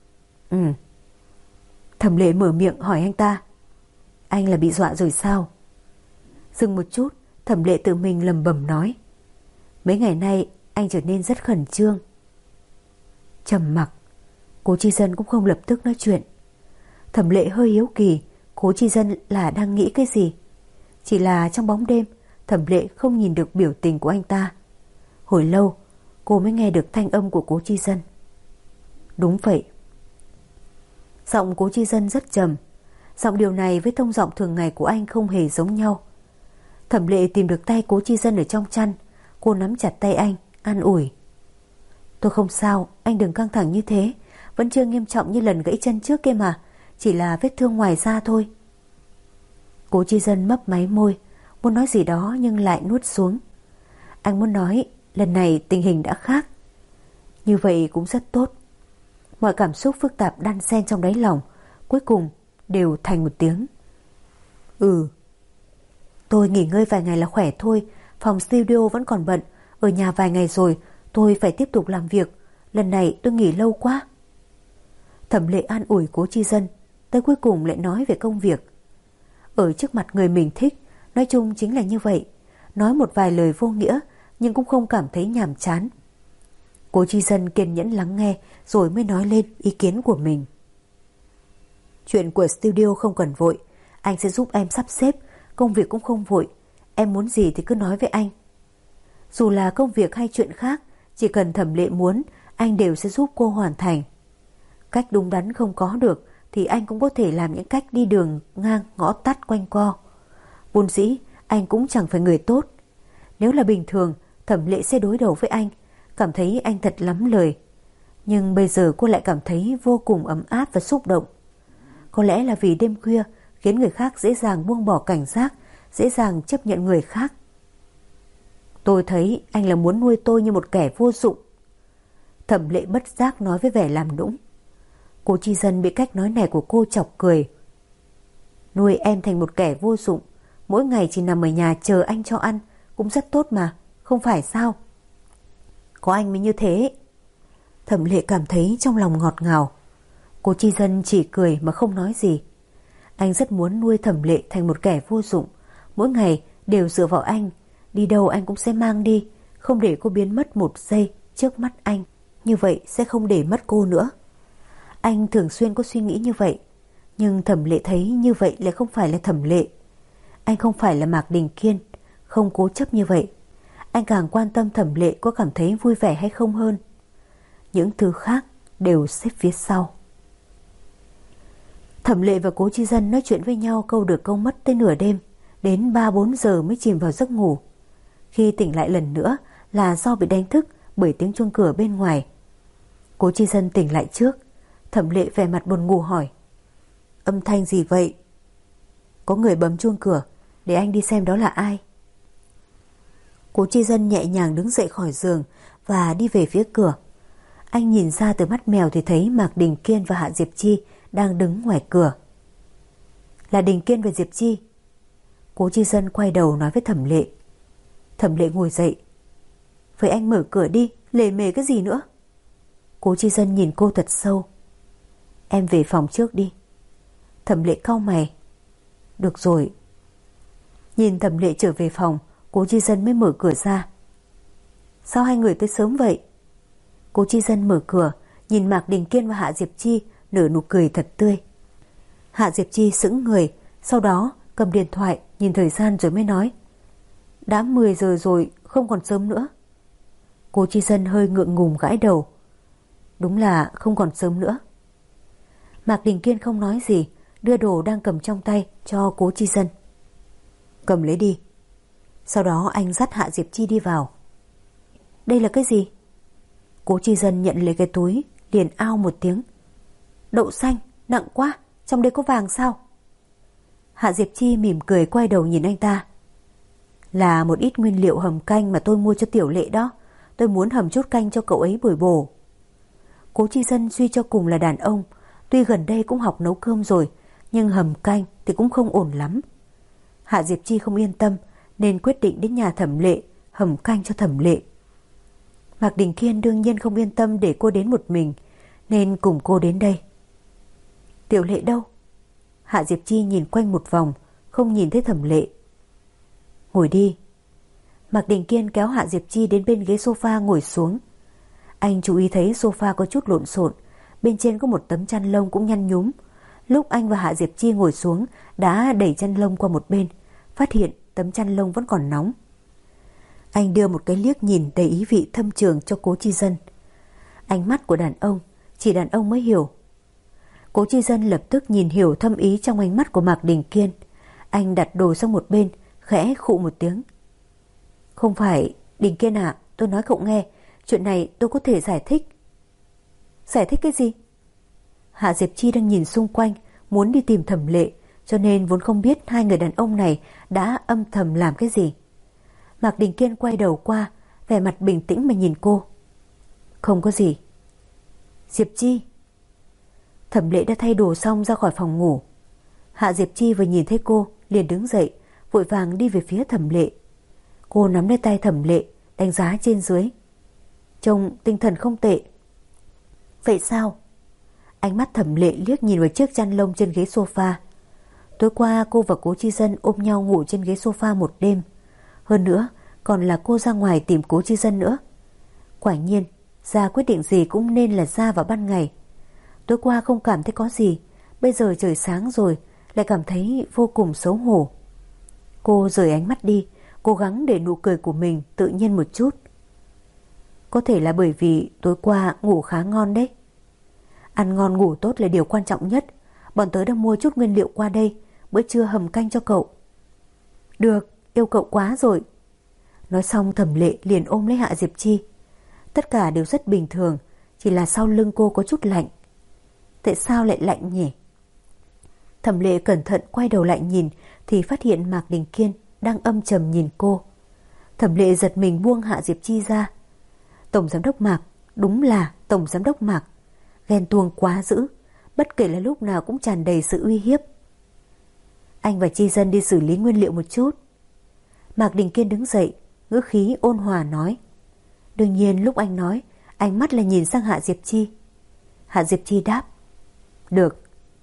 Thẩm Lệ mở miệng hỏi anh ta: Anh là bị dọa rồi sao? Dừng một chút, Thẩm Lệ tự mình lẩm bẩm nói: Mấy ngày nay anh trở nên rất khẩn trương. Trầm mặc. Cố Chi Dân cũng không lập tức nói chuyện. Thẩm Lệ hơi hiếu kỳ Cố Chi Dân là đang nghĩ cái gì. Chỉ là trong bóng đêm, Thẩm Lệ không nhìn được biểu tình của anh ta. Hồi lâu cô mới nghe được thanh âm của Cố Chi Dân. Đúng vậy. Giọng Cố Chi Dân rất trầm. Giọng điều này với tông giọng thường ngày của anh không hề giống nhau. Thẩm Lệ tìm được tay Cố Chi Dân ở trong chăn. Cô nắm chặt tay anh, an ủi: Tôi không sao, anh đừng căng thẳng như thế. Vẫn chưa nghiêm trọng như lần gãy chân trước kia mà, chỉ là vết thương ngoài da thôi. Cố Chi Dân mấp máy môi, muốn nói gì đó nhưng lại nuốt xuống. Anh muốn nói lần này tình hình đã khác. Như vậy cũng rất tốt. Mọi cảm xúc phức tạp đan xen trong đáy lòng cuối cùng đều thành một tiếng: Ừ. Tôi nghỉ ngơi vài ngày là khỏe thôi. Phòng studio vẫn còn bận. Ở nhà vài ngày rồi, tôi phải tiếp tục làm việc. Lần này tôi nghỉ lâu quá. Thẩm Lệ an ủi Cố Chi Dân, tới cuối cùng lại nói về công việc. Ở trước mặt người mình thích, nói chung chính là như vậy. Nói một vài lời vô nghĩa, nhưng cũng không cảm thấy nhàm chán. Cố Chi Dân kiên nhẫn lắng nghe, rồi mới nói lên ý kiến của mình. Chuyện của studio không cần vội, anh sẽ giúp em sắp xếp. Công việc cũng không vội, em muốn gì thì cứ nói với anh. Dù là công việc hay chuyện khác, chỉ cần Thẩm Lệ muốn, anh đều sẽ giúp cô hoàn thành. Cách đúng đắn không có được thì anh cũng có thể làm những cách đi đường ngang ngõ tắt quanh co. Vốn dĩ anh cũng chẳng phải người tốt. Nếu là bình thường, Thẩm Lệ sẽ đối đầu với anh, cảm thấy anh thật lắm lời. Nhưng bây giờ cô lại cảm thấy vô cùng ấm áp và xúc động. Có lẽ là vì đêm khuya khiến người khác dễ dàng buông bỏ cảnh giác, dễ dàng chấp nhận người khác. Tôi thấy anh là muốn nuôi tôi như một kẻ vô dụng. Thẩm Lệ bất giác nói với vẻ làm nũng. Cố Chi Dân bị cách nói này của cô chọc cười. Nuôi em thành một kẻ vô dụng, mỗi ngày chỉ nằm ở nhà chờ anh cho ăn, cũng rất tốt mà, không phải sao? Có anh mới như thế. Thẩm Lệ cảm thấy trong lòng ngọt ngào. Cố Chi Dân chỉ cười mà không nói gì. Anh rất muốn nuôi Thẩm Lệ thành một kẻ vô dụng, mỗi ngày đều dựa vào anh, đi đâu anh cũng sẽ mang đi, không để cô biến mất một giây trước mắt anh. Như vậy sẽ không để mất cô nữa. Anh thường xuyên có suy nghĩ như vậy, nhưng Thẩm Lệ thấy như vậy lại không phải là Thẩm Lệ. Anh không phải là Mạc Đình Kiên, không cố chấp như vậy. Anh càng quan tâm Thẩm Lệ có cảm thấy vui vẻ hay không hơn. Những thứ khác đều xếp phía sau. Thẩm Lệ và Cố Chi Dân nói chuyện với nhau câu được câu mất tới nửa đêm, đến 3-4 giờ mới chìm vào giấc ngủ. Khi tỉnh lại lần nữa là do bị đánh thức bởi tiếng chuông cửa bên ngoài. Cố Chi Dân tỉnh lại trước. Thẩm Lệ vẻ mặt buồn ngủ hỏi: Âm thanh gì vậy? Có người bấm chuông cửa, để anh đi xem đó là ai. Cố Chi Dân nhẹ nhàng đứng dậy khỏi giường và đi về phía cửa. Anh nhìn ra từ mắt mèo thì thấy Mạc Đình Kiên và Hạ Diệp Chi đang đứng ngoài cửa. Là Đình Kiên và Diệp Chi. Cố Chi Dân quay đầu nói với Thẩm Lệ. Thẩm Lệ ngồi dậy. Vậy anh mở cửa đi, lề mề cái gì nữa? Cố Chi Dân nhìn cô thật sâu. Em về phòng trước đi. Thẩm Lệ cau mày. Được rồi. Nhìn Thẩm Lệ trở về phòng, Cố Chi Dân mới mở cửa ra. Sao hai người tới sớm vậy? Cố Chi Dân mở cửa, nhìn Mạc Đình Kiên và Hạ Diệp Chi nở nụ cười thật tươi. Hạ Diệp Chi sững người, sau đó cầm điện thoại nhìn thời gian rồi mới nói: Đã 10 giờ rồi, không còn sớm nữa. Cố Chi Dân hơi ngượng ngùng gãi đầu. Đúng là không còn sớm nữa. Mạc Đình Kiên không nói gì, đưa đồ đang cầm trong tay cho Cố Chi Dân. Cầm lấy đi. Sau đó anh dắt Hạ Diệp Chi đi vào. Đây là cái gì? Cố Chi Dân nhận lấy cái túi, liền ao một tiếng. Đậu xanh, nặng quá, trong đây có vàng sao? Hạ Diệp Chi mỉm cười quay đầu nhìn anh ta. Là một ít nguyên liệu hầm canh mà tôi mua cho Tiểu Lệ đó. Tôi muốn hầm chút canh cho cậu ấy bồi bổ. Cố Chi Dân suy cho cùng là đàn ông, tuy gần đây cũng học nấu cơm rồi, nhưng hầm canh thì cũng không ổn lắm. Hạ Diệp Chi không yên tâm nên quyết định đến nhà Thẩm Lệ hầm canh cho Thẩm Lệ. Mạc Đình Kiên đương nhiên không yên tâm để cô đến một mình, nên cùng cô đến đây. Tiểu Lệ đâu? Hạ Diệp Chi nhìn quanh một vòng, không nhìn thấy Thẩm Lệ. Ngồi đi. Mạc Đình Kiên kéo Hạ Diệp Chi đến bên ghế sofa ngồi xuống. Anh chú ý thấy sofa có chút lộn xộn, bên trên có một tấm chăn lông cũng nhăn nhúm. Lúc anh và Hạ Diệp Chi ngồi xuống đã đẩy chăn lông qua một bên, phát hiện tấm chăn lông vẫn còn nóng. Anh đưa một cái liếc nhìn đầy ý vị thâm trường cho Cố Chi Dân. Ánh mắt của đàn ông, chỉ đàn ông mới hiểu. Cố Chi Dân lập tức nhìn hiểu thâm ý trong ánh mắt của Mạc Đình Kiên. Anh đặt đồ sang một bên, khẽ khụ một tiếng. Không phải, Đình Kiên à, tôi nói cậu nghe, chuyện này tôi có thể giải thích. Giải thích cái gì? Hạ Diệp Chi đang nhìn xung quanh, muốn đi tìm Thẩm Lệ, cho nên vốn không biết hai người đàn ông này đã âm thầm làm cái gì. Mạc Đình Kiên quay đầu qua, vẻ mặt bình tĩnh mà nhìn cô. Không có gì. Diệp Chi. Thẩm Lệ đã thay đồ xong ra khỏi phòng ngủ. Hạ Diệp Chi vừa nhìn thấy cô liền đứng dậy, vội vàng đi về phía Thẩm Lệ. Cô nắm lấy tay Thẩm Lệ, đánh giá trên dưới. Trông tinh thần không tệ. Vậy sao? Ánh mắt Thẩm Lệ liếc nhìn vào chiếc chăn lông trên ghế sofa. Tối qua cô và Cố Chi Dân ôm nhau ngủ trên ghế sofa một đêm. Hơn nữa còn là cô ra ngoài tìm Cố Chi Dân nữa. Quả nhiên ra quyết định gì cũng nên là ra vào ban ngày. Tối qua không cảm thấy có gì, bây giờ trời sáng rồi lại cảm thấy vô cùng xấu hổ. Cô rời ánh mắt đi, cố gắng để nụ cười của mình tự nhiên một chút. Có thể là bởi vì tối qua ngủ khá ngon đấy. Ăn ngon ngủ tốt là điều quan trọng nhất. Bọn tớ đang mua chút nguyên liệu qua đây, bữa trưa hầm canh cho cậu. Được, yêu cậu quá rồi. Nói xong Thẩm Lệ liền ôm lấy Hạ Diệp Chi. Tất cả đều rất bình thường, chỉ là sau lưng cô có chút lạnh. Tại sao lại lạnh nhỉ? Thẩm Lệ cẩn thận quay đầu lại nhìn thì phát hiện Mạc Đình Kiên đang âm trầm nhìn cô. Thẩm Lệ giật mình buông Hạ Diệp Chi ra. Tổng giám đốc Mạc, đúng là tổng giám đốc Mạc. Ghen tuông quá dữ, bất kể là lúc nào cũng tràn đầy sự uy hiếp. Anh và Chi Dân đi xử lý nguyên liệu một chút. Mạc Đình Kiên đứng dậy, ngữ khí ôn hòa nói. Đương nhiên lúc anh nói, ánh mắt là nhìn sang Hạ Diệp Chi. Hạ Diệp Chi đáp. Được.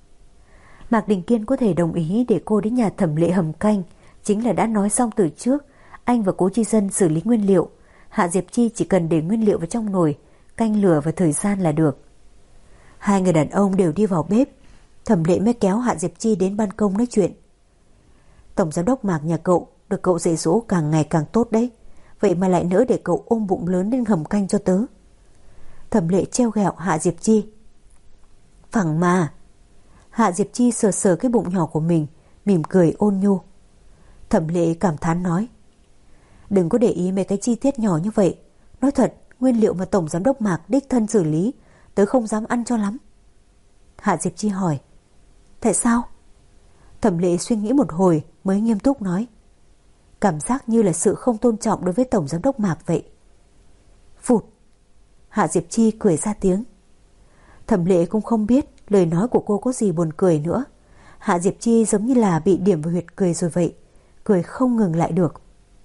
Mạc Đình Kiên có thể đồng ý để cô đến nhà Thẩm Lệ hầm canh, chính là đã nói xong từ trước. Anh và Cố Chi Dân xử lý nguyên liệu, Hạ Diệp Chi chỉ cần để nguyên liệu vào trong nồi, canh lửa và thời gian là được. Hai người đàn ông đều đi vào bếp. Thẩm Lệ mới kéo Hạ Diệp Chi đến ban công nói chuyện. Tổng giám đốc Mạc nhà cậu được cậu dạy dỗ càng ngày càng tốt đấy, vậy mà lại nỡ để cậu ôm bụng lớn lên hầm canh cho tớ. Thẩm Lệ trêu ghẹo Hạ Diệp Chi. Phẳng mà. Hạ Diệp Chi sờ sờ cái bụng nhỏ của mình, mỉm cười ôn nhu. Thẩm Lệ cảm thán nói. Đừng có để ý mấy cái chi tiết nhỏ như vậy. Nói thật, nguyên liệu mà tổng giám đốc Mạc đích thân xử lý, tớ không dám ăn cho lắm. Hạ Diệp Chi hỏi. Tại sao? Thẩm Lệ suy nghĩ một hồi mới nghiêm túc nói. Cảm giác như là sự không tôn trọng đối với tổng giám đốc Mạc vậy. Phụt. Hạ Diệp Chi cười ra tiếng. Thẩm Lệ cũng không biết lời nói của cô có gì buồn cười nữa. Hạ Diệp Chi giống như là bị điểm vào huyệt cười rồi vậy, cười không ngừng lại được.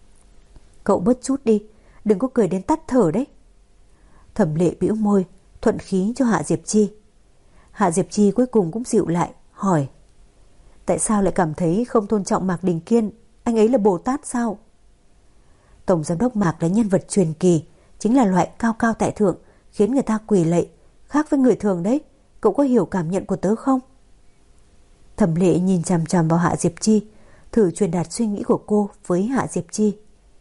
Cậu bớt chút đi, đừng có cười đến tắt thở đấy. Thẩm Lệ bĩu môi, thuận khí cho Hạ Diệp Chi. Hạ Diệp Chi cuối cùng cũng dịu lại, hỏi. Tại sao lại cảm thấy không tôn trọng Mạc Đình Kiên? Anh ấy là Bồ Tát sao? Tổng giám đốc Mạc là nhân vật truyền kỳ, chính là loại cao cao tại thượng, khiến người ta quỳ lạy, khác với người thường đấy. Cậu có hiểu cảm nhận của tớ không? Thẩm Lệ nhìn chằm chằm vào Hạ Diệp Chi, thử truyền đạt suy nghĩ của cô với Hạ Diệp Chi.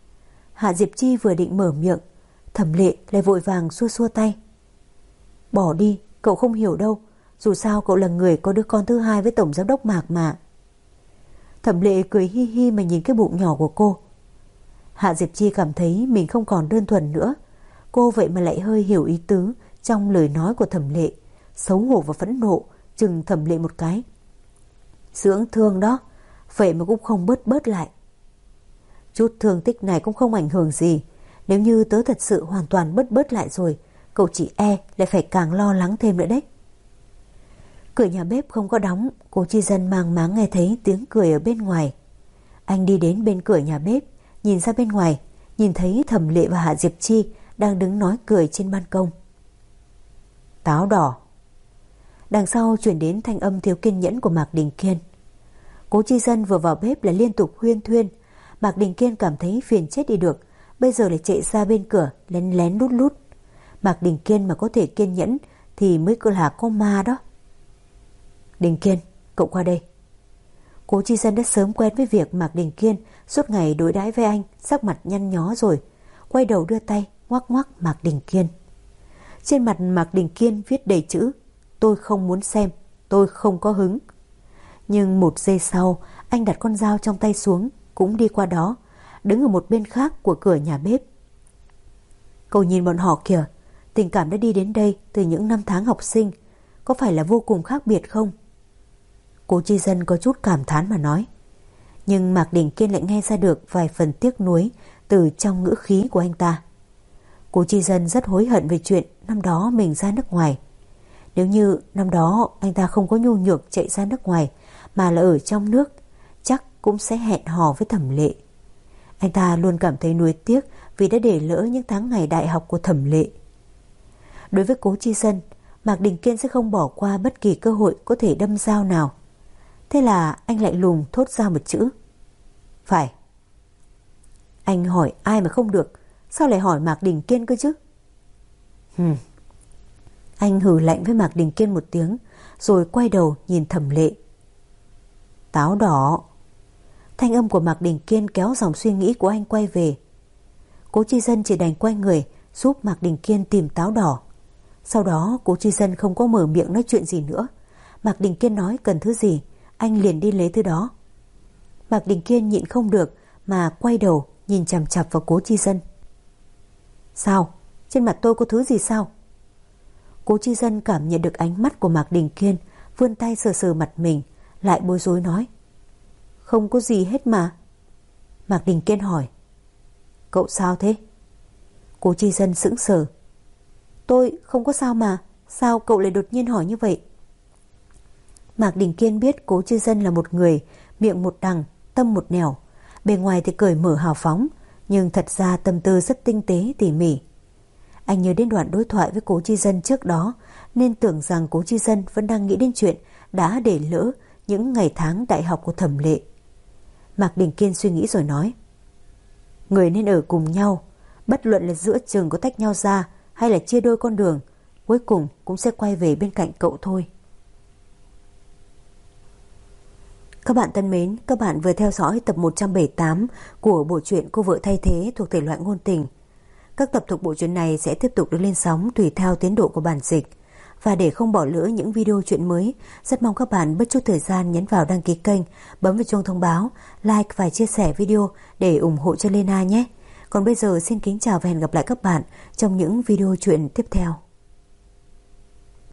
Hạ Diệp Chi vừa định mở miệng, Thẩm Lệ lại vội vàng xua xua tay. Bỏ đi, cậu không hiểu đâu. Dù sao cậu là người có đứa con thứ hai với tổng giám đốc Mạc mà. Thẩm Lệ cười hi hi mà nhìn cái bụng nhỏ của cô. Hạ Diệp Chi cảm thấy mình không còn đơn thuần nữa. Cô vậy mà lại hơi hiểu ý tứ trong lời nói của Thẩm Lệ, xấu hổ và phẫn nộ chừng Thẩm Lệ một cái. Dưỡng thương đó, vậy mà cũng không bớt lại. Chút thương tích này cũng không ảnh hưởng gì. Nếu như tớ thật sự hoàn toàn bớt lại rồi, cậu chỉ lại phải càng lo lắng thêm nữa đấy. Cửa nhà bếp không có đóng, Cố Chi Dân mang máng nghe thấy tiếng cười ở bên ngoài. Anh đi đến bên cửa nhà bếp, nhìn ra bên ngoài, nhìn thấy Thẩm Lệ và Hạ Diệp Chi đang đứng nói cười trên ban công. Táo đỏ. Đằng sau chuyển đến thanh âm thiếu kiên nhẫn của Mạc Đình Kiên. Cố Chi Dân vừa vào bếp là liên tục huyên thuyên. Mạc Đình Kiên cảm thấy phiền chết đi được, bây giờ lại chạy ra bên cửa lén lén lút lút. Mạc Đình Kiên mà có thể kiên nhẫn thì mới cứ là có ma đó. Đình Kiên, cậu qua đây. Cố Chi Dân đã sớm quen với việc Mạc Đình Kiên suốt ngày đối đãi với anh, sắc mặt nhăn nhó rồi, quay đầu đưa tay ngoắc ngoắc Mạc Đình Kiên. Trên mặt Mạc Đình Kiên viết đầy chữ: tôi không muốn xem, tôi không có hứng. Nhưng một giây sau, anh đặt con dao trong tay xuống, cũng đi qua đó, đứng ở một bên khác của cửa nhà bếp. Cậu nhìn bọn họ kìa, tình cảm đã đi đến đây từ những năm tháng học sinh, có phải là vô cùng khác biệt không? Cố Chi Dân có chút cảm thán mà nói. Nhưng Mạc Đình Kiên lại nghe ra được vài phần tiếc nuối từ trong ngữ khí của anh ta. Cố Chi Dân rất hối hận về chuyện năm đó mình ra nước ngoài. Nếu như năm đó anh ta không có nhu nhược chạy ra nước ngoài mà là ở trong nước, chắc cũng sẽ hẹn hò với Thẩm Lệ. Anh ta luôn cảm thấy nuối tiếc vì đã để lỡ những tháng ngày đại học của Thẩm Lệ. Đối với Cố Chi Dân, Mạc Đình Kiên sẽ không bỏ qua bất kỳ cơ hội có thể đâm dao nào. Thế là anh lạnh lùng thốt ra một chữ: phải. Anh hỏi ai mà không được, sao lại hỏi Mạc Đình Kiên cơ chứ? Anh hừ lạnh với Mạc Đình Kiên một tiếng, rồi quay đầu nhìn Thẩm Lệ. Táo đỏ. Thanh âm của Mạc Đình Kiên kéo dòng suy nghĩ của anh quay về. Cố Chi Dân chỉ đành quay người giúp Mạc Đình Kiên tìm táo đỏ. Sau đó Cố Chi Dân không có mở miệng nói chuyện gì nữa. Mạc Đình Kiên nói cần thứ gì, anh liền đi lấy thứ đó. Mạc Đình Kiên nhịn không được mà quay đầu nhìn chằm chằm vào Cố Chi Dân. Sao? Trên mặt tôi có thứ gì sao? Cố Chi Dân cảm nhận được ánh mắt của Mạc Đình Kiên, vươn tay sờ sờ mặt mình, lại bối rối nói: Không có gì hết mà. Mạc Đình Kiên hỏi: Cậu sao thế? Cố Chi Dân sững sờ. Tôi không có sao mà, sao cậu lại đột nhiên hỏi như vậy? Mạc Đình Kiên biết Cố Chi Dân là một người miệng một đằng, tâm một nẻo. Bề ngoài thì cởi mở hào phóng, nhưng thật ra tâm tư rất tinh tế tỉ mỉ. Anh nhớ đến đoạn đối thoại với Cố Chi Dân trước đó, nên tưởng rằng Cố Chi Dân vẫn đang nghĩ đến chuyện đã để lỡ những ngày tháng đại học của Thẩm Lệ. Mạc Đình Kiên suy nghĩ rồi nói: Người nên ở cùng nhau, bất luận là giữa chừng có tách nhau ra hay là chia đôi con đường, cuối cùng cũng sẽ quay về bên cạnh cậu thôi. Các bạn thân mến, các bạn vừa theo dõi tập 178 của bộ truyện Cô vợ thay thế thuộc thể loại ngôn tình. Các tập thuộc bộ truyện này sẽ tiếp tục được lên sóng tùy theo tiến độ của bản dịch. Và để không bỏ lỡ những video truyện mới, rất mong các bạn bất chút thời gian nhấn vào đăng ký kênh, bấm vào chuông thông báo, like và chia sẻ video để ủng hộ cho Lena nhé. Còn bây giờ xin kính chào và hẹn gặp lại các bạn trong những video truyện tiếp theo.